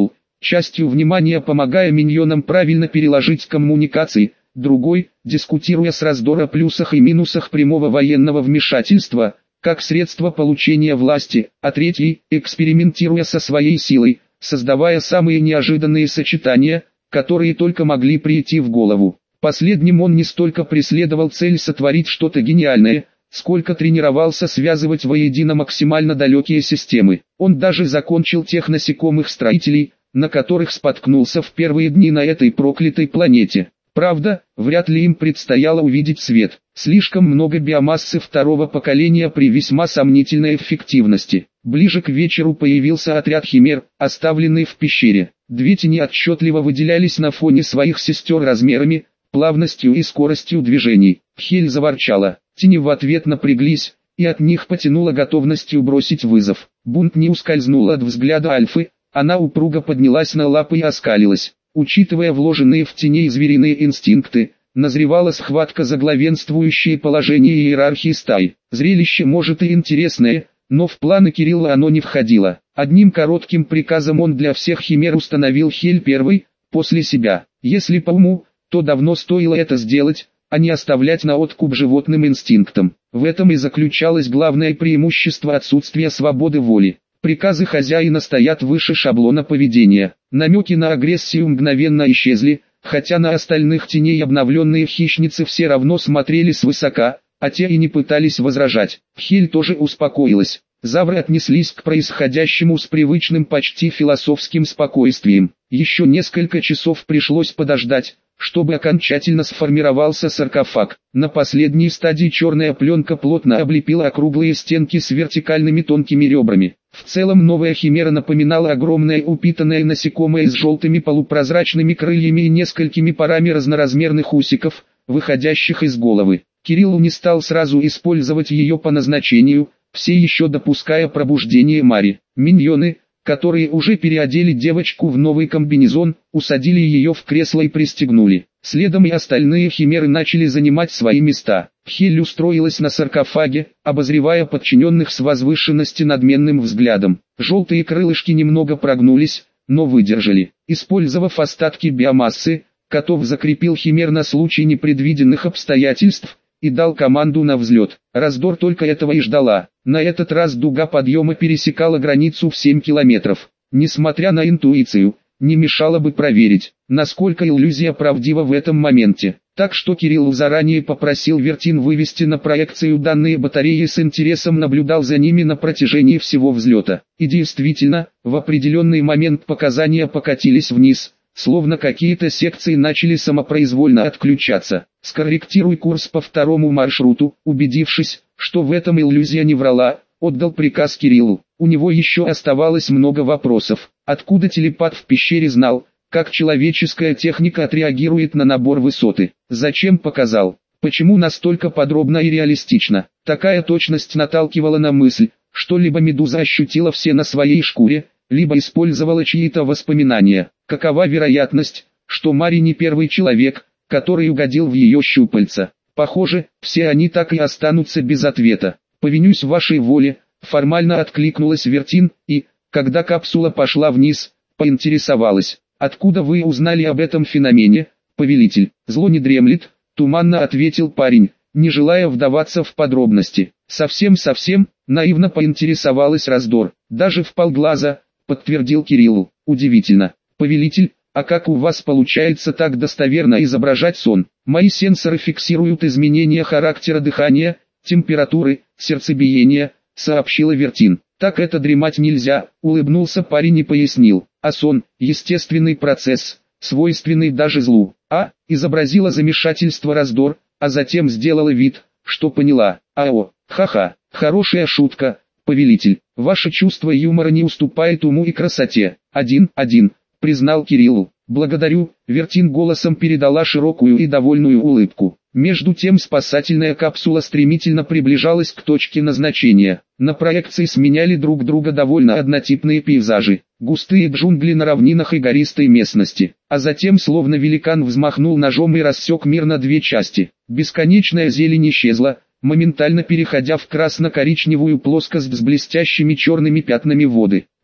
частью внимания помогая миньонам правильно переложить коммуникации, другой, дискутируя с Раздор о плюсах и минусах прямого военного вмешательства, как средство получения власти, а третий, экспериментируя со своей силой, создавая самые неожиданные сочетания, которые только могли прийти в голову. Последним он не столько преследовал цель сотворить что-то гениальное, сколько тренировался связывать воедино максимально далекие системы. Он даже закончил тех насекомых-строителей, на которых споткнулся в первые дни на этой проклятой планете. Правда, вряд ли им предстояло увидеть свет. Слишком много биомассы второго поколения при весьма сомнительной эффективности. Ближе к вечеру появился отряд химер, оставленный в пещере. Две тени отчетливо выделялись на фоне своих сестер размерами, плавностью и скоростью движений. Хель заворчала. Тени в ответ напряглись, и от них потянуло готовностью бросить вызов. Бунт не ускользнул от взгляда Альфы, она упруго поднялась на лапы и оскалилась. Учитывая вложенные в теней звериные инстинкты, назревала схватка за главенствующее положение иерархии стаи. Зрелище может и интересное, но в планы Кирилла оно не входило. Одним коротким приказом он для всех химер установил Хель первой, после себя. Если по уму, то давно стоило это сделать, а не оставлять на откуп животным инстинктам. В этом и заключалось главное преимущество отсутствия свободы воли. Приказы хозяина стоят выше шаблона поведения. Намеки на агрессию мгновенно исчезли, хотя на остальных теней обновленные хищницы все равно смотрели свысока, а те и не пытались возражать. Хель тоже успокоилась. Завры отнеслись к происходящему с привычным почти философским спокойствием. Еще несколько часов пришлось подождать, чтобы окончательно сформировался саркофаг. На последней стадии черная пленка плотно облепила округлые стенки с вертикальными тонкими ребрами. В целом новая химера напоминала огромное упитанное насекомое с желтыми полупрозрачными крыльями и несколькими парами разноразмерных усиков, выходящих из головы. Кирилл не стал сразу использовать ее по назначению, все еще допуская пробуждение Мари. Миньоны, которые уже переодели девочку в новый комбинезон, усадили ее в кресло и пристегнули. Следом и остальные химеры начали занимать свои места. Хель устроилась на саркофаге, обозревая подчиненных с возвышенности надменным взглядом. Желтые крылышки немного прогнулись, но выдержали. Использовав остатки биомассы, Котов закрепил химер на случай непредвиденных обстоятельств и дал команду на взлет. Раздор только этого и ждала. На этот раз дуга подъема пересекала границу в 7 километров. Несмотря на интуицию, не мешало бы проверить, насколько иллюзия правдива в этом моменте. Так что Кирилл заранее попросил Вертин вывести на проекцию данные батареи и с интересом наблюдал за ними на протяжении всего взлета. И действительно, в определенный момент показания покатились вниз, словно какие-то секции начали самопроизвольно отключаться. «Скорректируй курс по второму маршруту», убедившись, что в этом иллюзия не врала, отдал приказ Кириллу. У него еще оставалось много вопросов. Откуда телепат в пещере знал, как человеческая техника отреагирует на набор высоты? Зачем показал? Почему настолько подробно и реалистично? Такая точность наталкивала на мысль, что либо Медуза ощутила все на своей шкуре, либо использовала чьи-то воспоминания. Какова вероятность, что Мари не первый человек, который угодил в ее щупальца? Похоже, все они так и останутся без ответа. «Повинюсь вашей воле», формально откликнулась Вертин, и, когда капсула пошла вниз, поинтересовалась: «Откуда вы узнали об этом феномене, повелитель?» «Зло не дремлет», туманно ответил парень, не желая вдаваться в подробности. «Совсем-совсем», наивно поинтересовалась Раздор. «Даже вполглаза», подтвердил Кириллу. «Удивительно, повелитель, а как у вас получается так достоверно изображать сон?» «Мои сенсоры фиксируют изменения характера дыхания, температуры, сердцебиения», сообщила Вертин. «Так это дремать нельзя», улыбнулся парень и пояснил. «А сон – естественный процесс, свойственный даже злу». Изобразила замешательство Раздор, а затем сделала вид, что поняла. Ха-ха, хорошая шутка, повелитель. Ваше чувство юмора не уступает уму и красоте. Один, признал Кириллу. «Благодарю», Вертин голосом передала широкую и довольную улыбку. Между тем спасательная капсула стремительно приближалась к точке назначения. На проекции сменяли друг друга довольно однотипные пейзажи. Густые джунгли на равнинах и гористой местности. А затем словно великан взмахнул ножом и рассек мир на две части. Бесконечная зелень исчезла, моментально переходя в красно-коричневую плоскость с блестящими черными пятнами воды.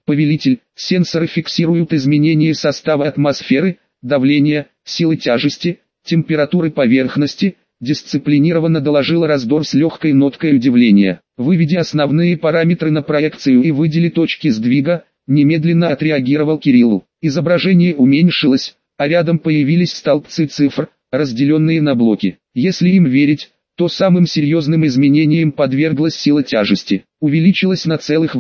Повелитель, сенсоры фиксируют изменения состава атмосферы, давления, силы тяжести, температуры поверхности, дисциплинированно доложила Раздор с легкой ноткой удивления. Выведи основные параметры на проекцию и выдели точки сдвига, немедленно отреагировал Кириллу. Изображение уменьшилось, а рядом появились столбцы цифр, разделенные на блоки. Если им верить, то самым серьезным изменениям подверглась сила тяжести. Увеличилась на целых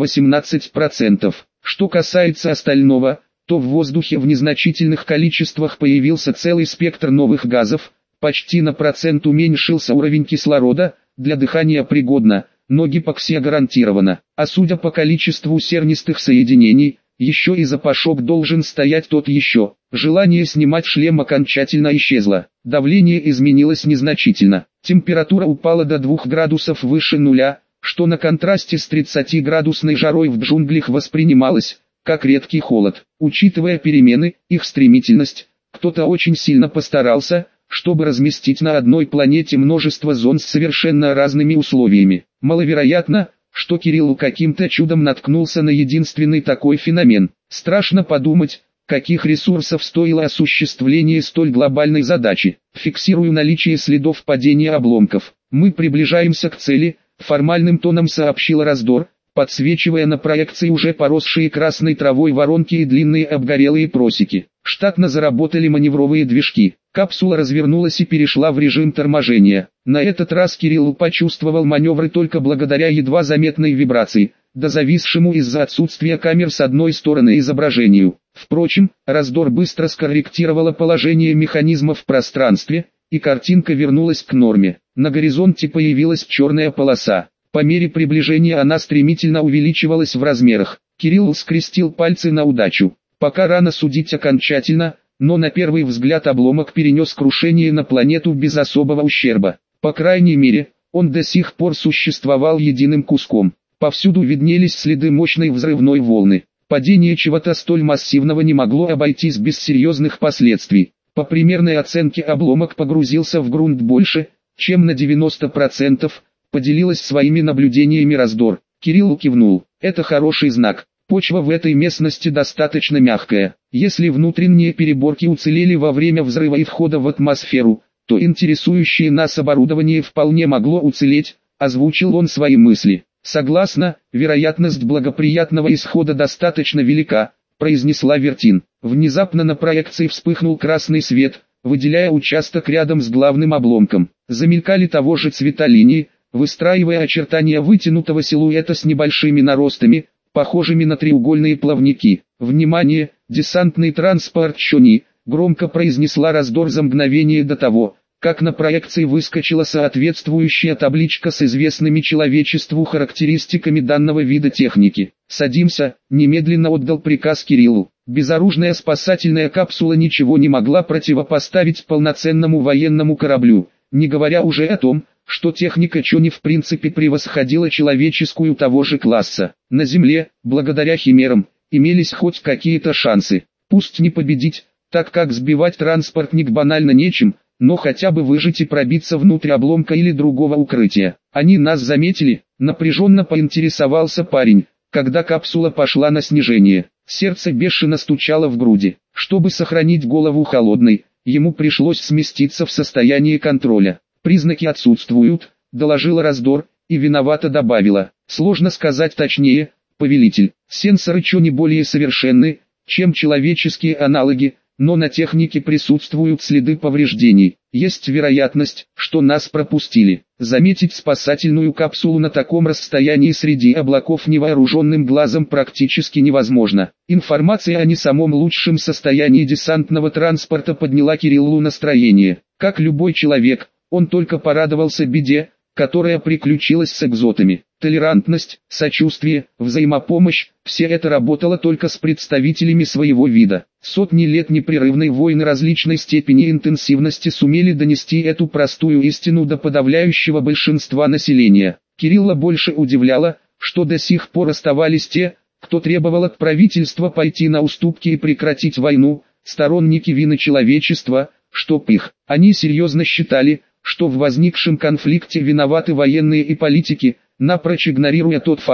18%. Что касается остального, то в воздухе в незначительных количествах появился целый спектр новых газов, почти на процент уменьшился уровень кислорода, для дыхания пригодно, но гипоксия гарантирована. А судя по количеству сернистых соединений, еще и запашок должен стоять тот еще. Желание снимать шлем окончательно исчезло. Давление изменилось незначительно. Температура упала до 2 градусов выше нуля, что на контрасте с 30-градусной жарой в джунглях воспринималось как редкий холод. Учитывая перемены, их стремительность, кто-то очень сильно постарался, чтобы разместить на одной планете множество зон с совершенно разными условиями. Маловероятно, что Кириллу каким-то чудом наткнулся на единственный такой феномен. Страшно подумать, каких ресурсов стоило осуществление столь глобальной задачи. Фиксирую наличие следов падения обломков. Мы приближаемся к цели, формальным тоном сообщил Раздор, подсвечивая на проекции уже поросшие красной травой воронки и длинные обгорелые просеки. Штатно заработали маневровые движки. Капсула развернулась и перешла в режим торможения. На этот раз Кирилл почувствовал маневры только благодаря едва заметной вибрации, да зависшему из-за отсутствия камер с одной стороны изображению. Впрочем, Раздор быстро скорректировала положение механизма в пространстве, и картинка вернулась к норме. На горизонте появилась черная полоса. По мере приближения она стремительно увеличивалась в размерах. Кирилл скрестил пальцы на удачу. Пока рано судить окончательно, но на первый взгляд обломок перенес крушение на планету без особого ущерба. По крайней мере, он до сих пор существовал единым куском. Повсюду виднелись следы мощной взрывной волны. Падение чего-то столь массивного не могло обойтись без серьезных последствий. По примерной оценке обломок погрузился в грунт больше, чем на 90%, поделилась своими наблюдениями Раздор. Кирилл кивнул. Это хороший знак. Почва в этой местности достаточно мягкая. Если внутренние переборки уцелели во время взрыва и входа в атмосферу, то интересующее нас оборудование вполне могло уцелеть, озвучил он свои мысли. Согласно, вероятность благоприятного исхода достаточно велика, произнесла Вертин. Внезапно на проекции вспыхнул красный свет, выделяя участок рядом с главным обломком. Замелькали того же цвета линии, выстраивая очертания вытянутого силуэта с небольшими наростами, похожими на треугольные плавники. «Внимание, десантный транспорт Чони!» — громко произнесла Раздор за мгновение до того, как на проекции выскочила соответствующая табличка с известными человечеству характеристиками данного вида техники. «Садимся», — немедленно отдал приказ Кириллу. Безоружная спасательная капсула ничего не могла противопоставить полноценному военному кораблю, не говоря уже о том, что техника Чони в принципе превосходила человеческую того же класса. На Земле, благодаря химерам, имелись хоть какие-то шансы. Пусть не победить, так как сбивать транспортник банально нечем, но хотя бы выжить и пробиться внутрь обломка или другого укрытия. Они нас заметили, напряженно поинтересовался парень, когда капсула пошла на снижение. Сердце бешено стучало в груди. Чтобы сохранить голову холодной, ему пришлось сместиться в состояние контроля. «Признаки отсутствуют», — доложила Раздор, и виновато добавила. «Сложно сказать точнее, повелитель. Сенсоры Чони более совершенны, чем человеческие аналоги, но на технике присутствуют следы повреждений. Есть вероятность, что нас пропустили. Заметить спасательную капсулу на таком расстоянии среди облаков невооруженным глазом практически невозможно». Информация о не самом лучшем состоянии десантного транспорта подняла Кириллу настроение. Как любой человек, он только порадовался беде, которая приключилась с экзотами. Толерантность, сочувствие, взаимопомощь – все это работало только с представителями своего вида. Сотни лет непрерывной войны различной степени интенсивности сумели донести эту простую истину до подавляющего большинства населения. Кирилла больше удивляло, что до сих пор оставались те, кто требовал от правительства пойти на уступки и прекратить войну, сторонники вины человечества, чтоб их. Они серьезно считали, что в возникшем конфликте виноваты военные и политики, напрочь игнорируя тот факт,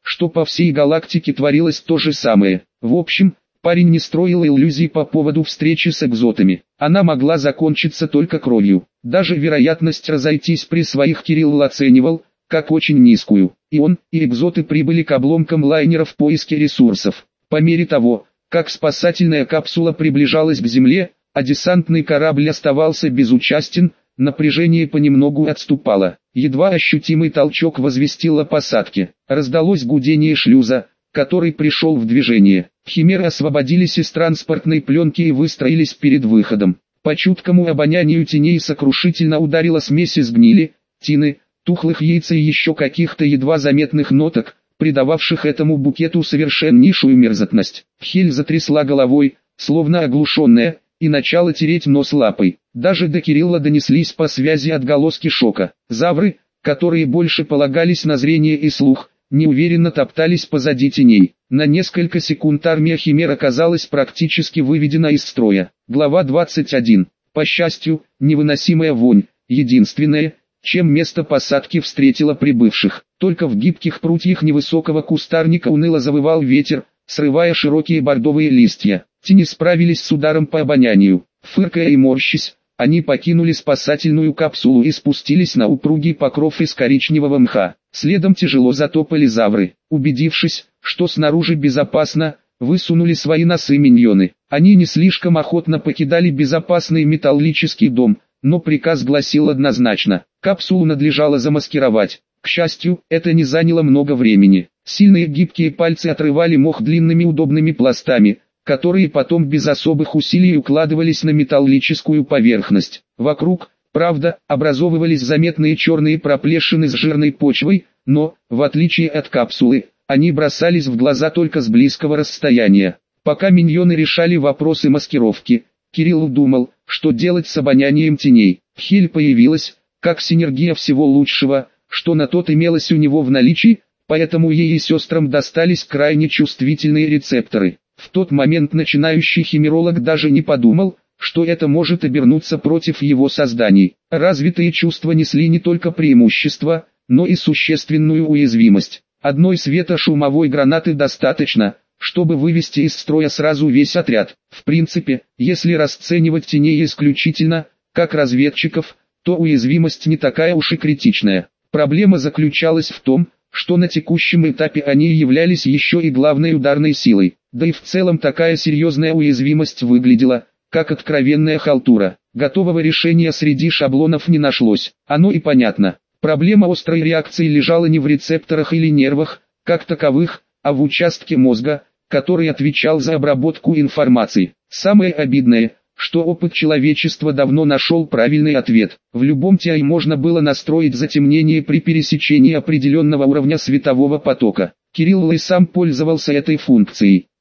что по всей галактике творилось то же самое. В общем, парень не строил иллюзий по поводу встречи с экзотами. Она могла закончиться только кровью. Даже вероятность разойтись при своих Кирилл оценивал, как очень низкую. И он, и экзоты прибыли к обломкам лайнера в поиске ресурсов. По мере того, как спасательная капсула приближалась к Земле, а десантный корабль оставался безучастен, напряжение понемногу отступало. Едва ощутимый толчок возвестил о посадке. Раздалось гудение шлюза, который пришел в движение. Химеры освободились из транспортной пленки и выстроились перед выходом. По чуткому обонянию теней сокрушительно ударила смесь из гнили, тины, тухлых яиц и еще каких-то едва заметных ноток, придававших этому букету совершеннейшую мерзотность. Хель затрясла головой, словно оглушенная, и начала тереть нос лапой. Даже до Кирилла донеслись по связи отголоски шока. Завры, которые больше полагались на зрение и слух, неуверенно топтались позади теней. На несколько секунд армия химер оказалась практически выведена из строя. Глава 21. По счастью, невыносимая вонь, единственное, чем место посадки встретило прибывших. Только в гибких прутьях невысокого кустарника уныло завывал ветер, срывая широкие бордовые листья. Тени справились с ударом по обонянию. Фыркая и морщась, они покинули спасательную капсулу и спустились на упругий покров из коричневого мха. Следом тяжело затопали завры. Убедившись, что снаружи безопасно, высунули свои носы миньоны. Они не слишком охотно покидали безопасный металлический дом, но приказ гласил однозначно: капсулу надлежало замаскировать. К счастью, это не заняло много времени. Сильные гибкие пальцы отрывали мох длинными удобными пластами, которые потом без особых усилий укладывались на металлическую поверхность. Вокруг, правда, образовывались заметные черные проплешины с жирной почвой, но, в отличие от капсулы, они бросались в глаза только с близкого расстояния. Пока миньоны решали вопросы маскировки, Кирилл думал, что делать с обонянием теней. Хель появилась, как синергия всего лучшего, что на тот имелось у него в наличии, поэтому ей и сестрам достались крайне чувствительные рецепторы. В тот момент начинающий химеролог даже не подумал, что это может обернуться против его созданий. Развитые чувства несли не только преимущества, но и существенную уязвимость. Одной светошумовой гранаты достаточно, чтобы вывести из строя сразу весь отряд. В принципе, если расценивать теней исключительно, как разведчиков, то уязвимость не такая уж и критичная. Проблема заключалась в том, что на текущем этапе они являлись еще и главной ударной силой. Да и в целом такая серьезная уязвимость выглядела, как откровенная халтура. Готового решения среди шаблонов не нашлось. Оно и понятно. Проблема острой реакции лежала не в рецепторах или нервах, как таковых, а в участке мозга, который отвечал за обработку информации. Самое обидное, что опыт человечества давно нашел правильный ответ. В любом TI можно было настроить затемнение при пересечении определенного уровня светового потока. Кирилл и сам пользовался этой функцией.